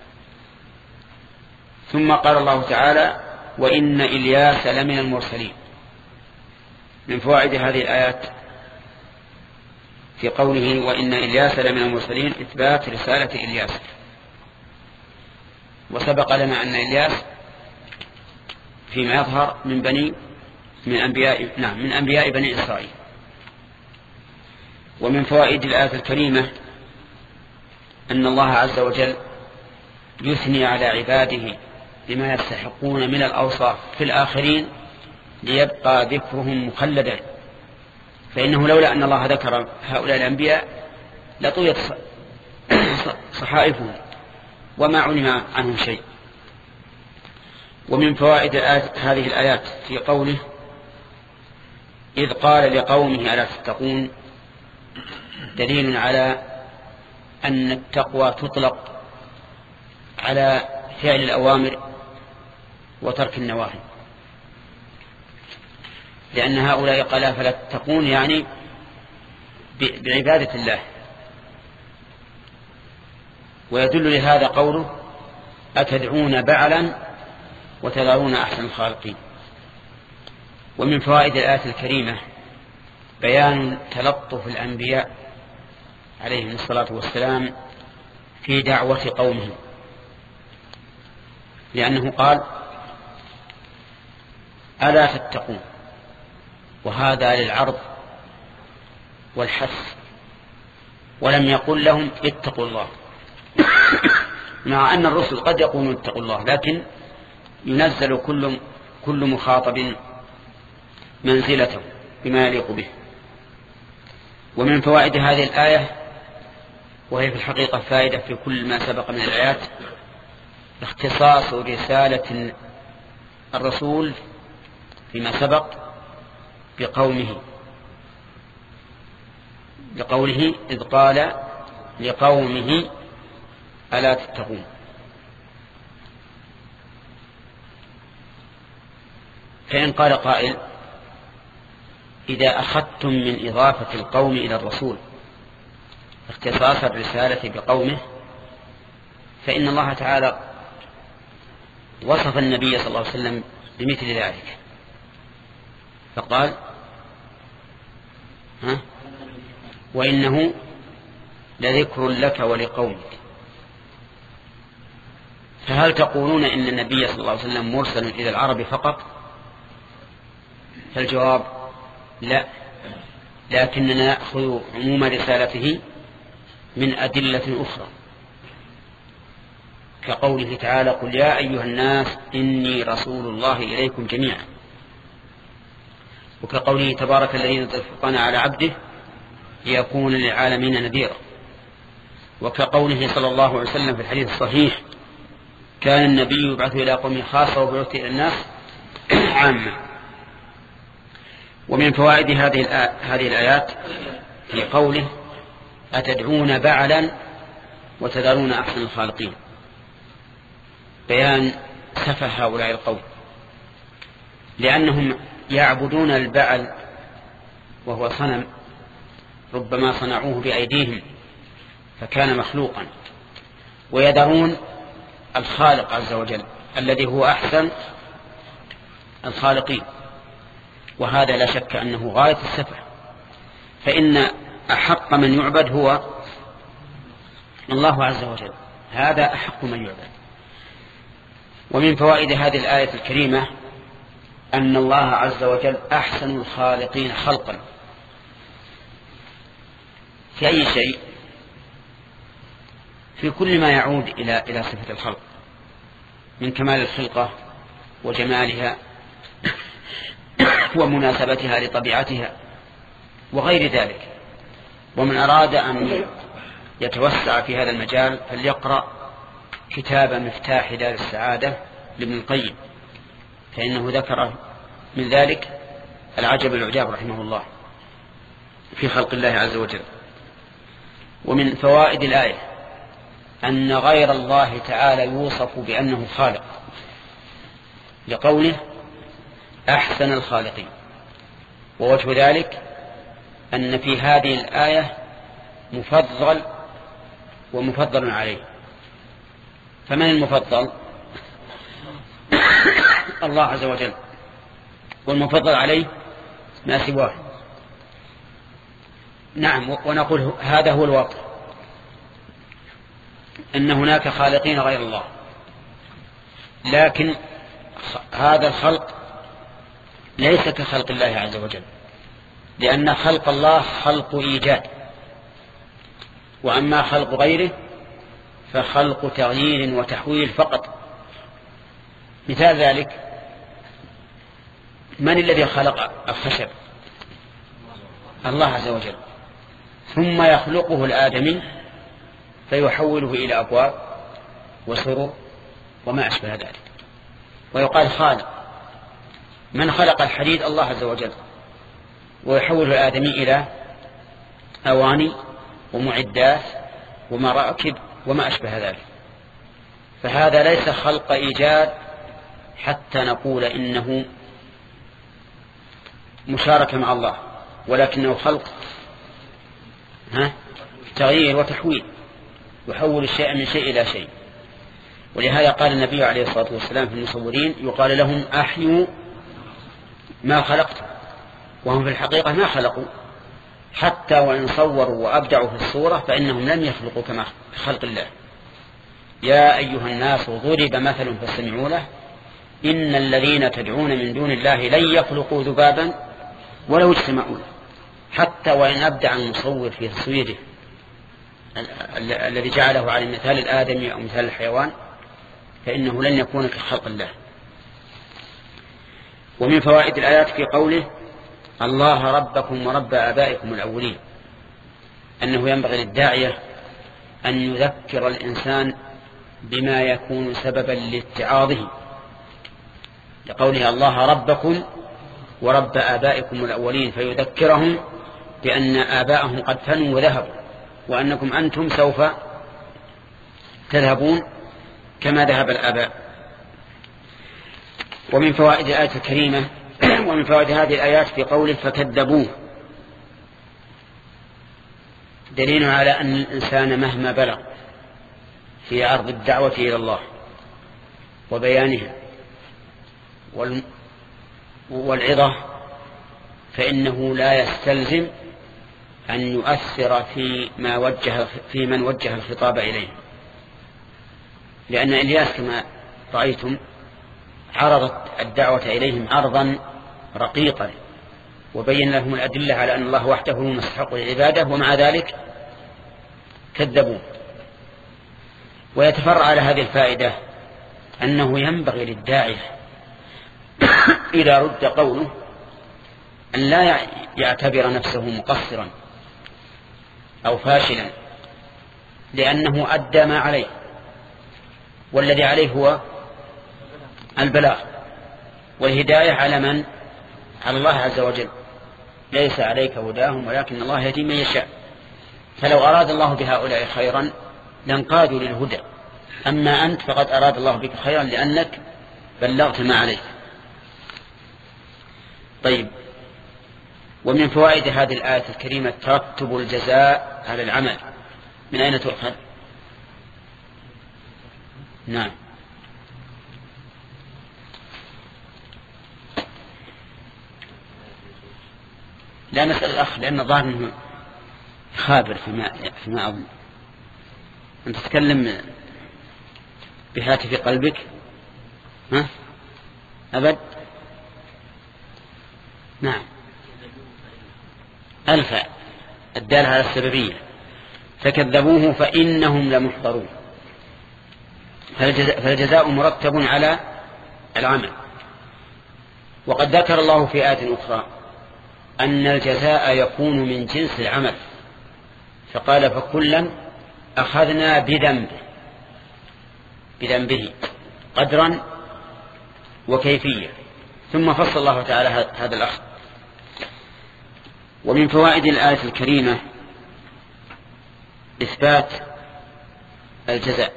ثم قال الله تعالى وإن إلياس لمن المرسلين. من فوائد هذه الآيات في قوله وإن إلياس لمن المرسلين إثبات رسالة إلياس. وسبق لنا أن إلياس فيما يظهر من بني من أنبياء نعم من أنبياء بني إسرائيل. ومن فوائد الآية الكريمة أن الله عز وجل يثني على عباده بما يستحقون من الأوصاف في الآخرين ليبقى ذكرهم مخلدا، فإنه لولا أن الله ذكر هؤلاء الأنبياء لطويت صحائفهم وما علم عنهم شيء. ومن فوائد هذه الآيات في قوله إذ قال لقومه ألا تتقون دليل على أن التقوى تطلق على فعل الأوامر وترك النواهي، لأن هؤلاء قال فلا تتقون يعني بعبادة الله. ويدل لهذا قوله أتدعون بعلا وتذرون أحسن الخالقين. ومن فوائد الآية الكريمة بيان تلطف الأنبياء عليهم الصلاة والسلام في دعوة قومهم، لأنه قال ألا تتقون، وهذا للعرض والحث، ولم يقل لهم اتقوا الله، مع أن الرسل قد يقولون اتقوا الله، لكن ينزل كل كل مخاطب منزلته بما يليق به. ومن فوائد هذه الآية، وهي في الحقيقة فائدة في كل ما سبق من الآيات، اختصاص رسالة الرسول فيما سبق بقومه، لقوله إذ قال لقومه ألا تتقون. فإن قال قائل إذا أخذتم من إضافة القوم إلى الرسول اختصاص الرسالة بقومه، فإن الله تعالى وصف النبي صلى الله عليه وسلم بمثل ذلك، فقال ها وإنه لذكر لك ولقومك. فهل تقولون إن النبي صلى الله عليه وسلم مرسل إلى العرب فقط؟ فالجواب لا، لكننا نأخذ عموم رسالته من أدلة أخرى، كقوله تعالى قل يا أيها الناس إني رسول الله إليكم جميعا. وكقوله تبارك الذي نزل الفرقان على عبده ليكون للعالمين نذيرا، وكقوله صلى الله عليه وسلم في الحديث الصحيح كان النبي يبعث إلى قومه خاصة وبعث إلى الناس عامة. ومن فوائد هذه هذه الآيات في قوله أتدعون بعلا وتذرون أحسن الخالقين، بيان سفه هؤلاء القوم، لأنهم يعبدون البعل وهو صنم ربما صنعوه بأيديهم فكان مخلوقا، ويذرون الخالق عز وجل الذي هو أحسن الخالقين، وهذا لا شك أنه غاية السفه، فإن أحق من يعبد هو الله عز وجل، هذا أحق من يعبد. ومن فوائد هذه الآية الكريمة أن الله عز وجل أحسن الخالقين خلقا في أي شيء، في كل ما يعود إلى إلى صفة الخلق من كمال الخلقة وجمالها ومناسبتها لطبيعتها وغير ذلك. ومن أراد أن يتوسع في هذا المجال فليقرأ كتاب مفتاح دار السعادة لابن القيم، فإنه ذكر من ذلك العجب العجاب رحمه الله في خلق الله عز وجل. ومن فوائد الآية أن غير الله تعالى يوصف بأنه خالق لقوله أحسن الخالقين، ووجه ذلك أن في هذه الآية مفضل ومفضل عليه. فمن المفضل؟ الله عز وجل، والمفضل عليه ما سواه. نعم، ونقول هذا هو الواقع، أن هناك خالقين غير الله، لكن هذا الخلق ليس كخلق الله عز وجل، لأن خلق الله خلق إيجاد، وأما خلق غيره فخلق تغيير وتحويل فقط. مثال ذلك من الذي خلق الخشب؟ الله عز وجل، ثم يخلقه الآدمي فيحوله إلى أبواب وسرر وما أشبه ذلك، ويقال خالق. من خلق الحديد؟ الله عز وجل، ويحوله الآدمي إلى أواني ومعدات ومراكب وما أشبه ذلك. فهذا ليس خلق إيجاد حتى نقول إنه مشاركة مع الله، ولكنه خلق ها تغيير وتحويل، يحول الشيء من شيء إلى شيء. ولهذا قال النبي عليه الصلاة والسلام في المصورين يقال لهم أحيوا ما خلقت، وهم في الحقيقة ما خلقوا، حتى وإن صوروا وأبدعوا في الصورة فإنهم لم يخلقوا كما خلق الله. يا أيها الناس ضرب مثل فاستمعوا له إن الذين تدعون من دون الله لن يخلقوا ذبابا ولو اجتمعوا له، حتى وإن أبدع المصور في تصويره الذي جعله على مثال الآدمي أو مثال الحيوان فإنه لن يكون كخلق الله. ومن فوائد الآيات في قوله الله ربكم ورب آبائكم الأولين أنه ينبغي للداعية أن يذكر الإنسان بما يكون سببا لاتعاظه، لقوله الله ربكم ورب آبائكم الأولين، فيذكرهم بأن آباءهم قد فنوا وذهبوا، وأنكم أنتم سوف تذهبون كما ذهب الآباء. ومن فوائد الآية الكريمة ومن فوائد هذه الآيات في قوله فكذبوه دليل على أن الإنسان مهما بلغ في عرض الدعوة إلى الله وبيانها والعظة فإنه لا يستلزم أن يؤثر في ما وجه في من وجه الخطاب إليه، لأن إلياس كما رأيتم عرضت الدعوة إليهم عرضا رقيقا وبين لهم الأدلة على أن الله وحده هو مستحق العبادة، ومع ذلك كذبوا. ويتفرع على هذه الفائدة أنه ينبغي للداعية إذا رد قوله أن لا يعتبر نفسه مقصرا أو فاشلا، لأنه أدى ما عليه، والذي عليه هو البلاغ، والهداية على من؟ على الله عز وجل. ليس عليك هداهم ولكن الله يهدي من يشاء. فلو أراد الله بهؤلاء خيرا لانقادوا للهدى، أما أنت فقد أراد الله بك خيرا لأنك بلغت ما عليك. طيب، ومن فوائد هذه الآية الكريمة ترتب الجزاء على العمل. من أين تؤخذ؟ نعم، لا نسأل الأخ لأن ظاهر أنه خابر فيما, فيما أظن. أن تتكلم بهاتف قلبك؟ ها؟ أبد؟ نعم، ألف الدال على السببية. فكذبوه فإنهم لمحضرون. فالجزاء, فالجزاء مرتب على العمل. وقد ذكر الله في آية أخرى أن الجزاء يكون من جنس العمل، فقال فكلا أخذنا بذنبه بذنبه قدرا وكيفية، ثم فصل الله تعالى هذا الأخذ. ومن فوائد الآية الكريمة إثبات الجزاء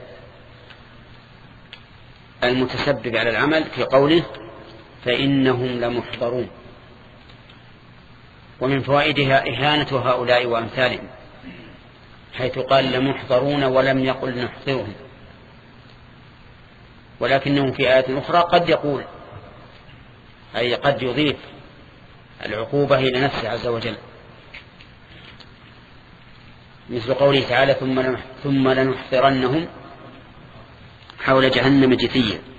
المتسبب على العمل في قوله فإنهم لمحضرون. ومن فوائدها إهانة هؤلاء وأمثالهم، حيث قال لمحضرون ولم يقل نحضرهم، ولكنه في آية أخرى قد يقول، أي قد يضيف العقوبة إلى نفسه عز وجل، مثل قوله تعالى ثم ثم لنحضرنهم حول جهنم جثيا.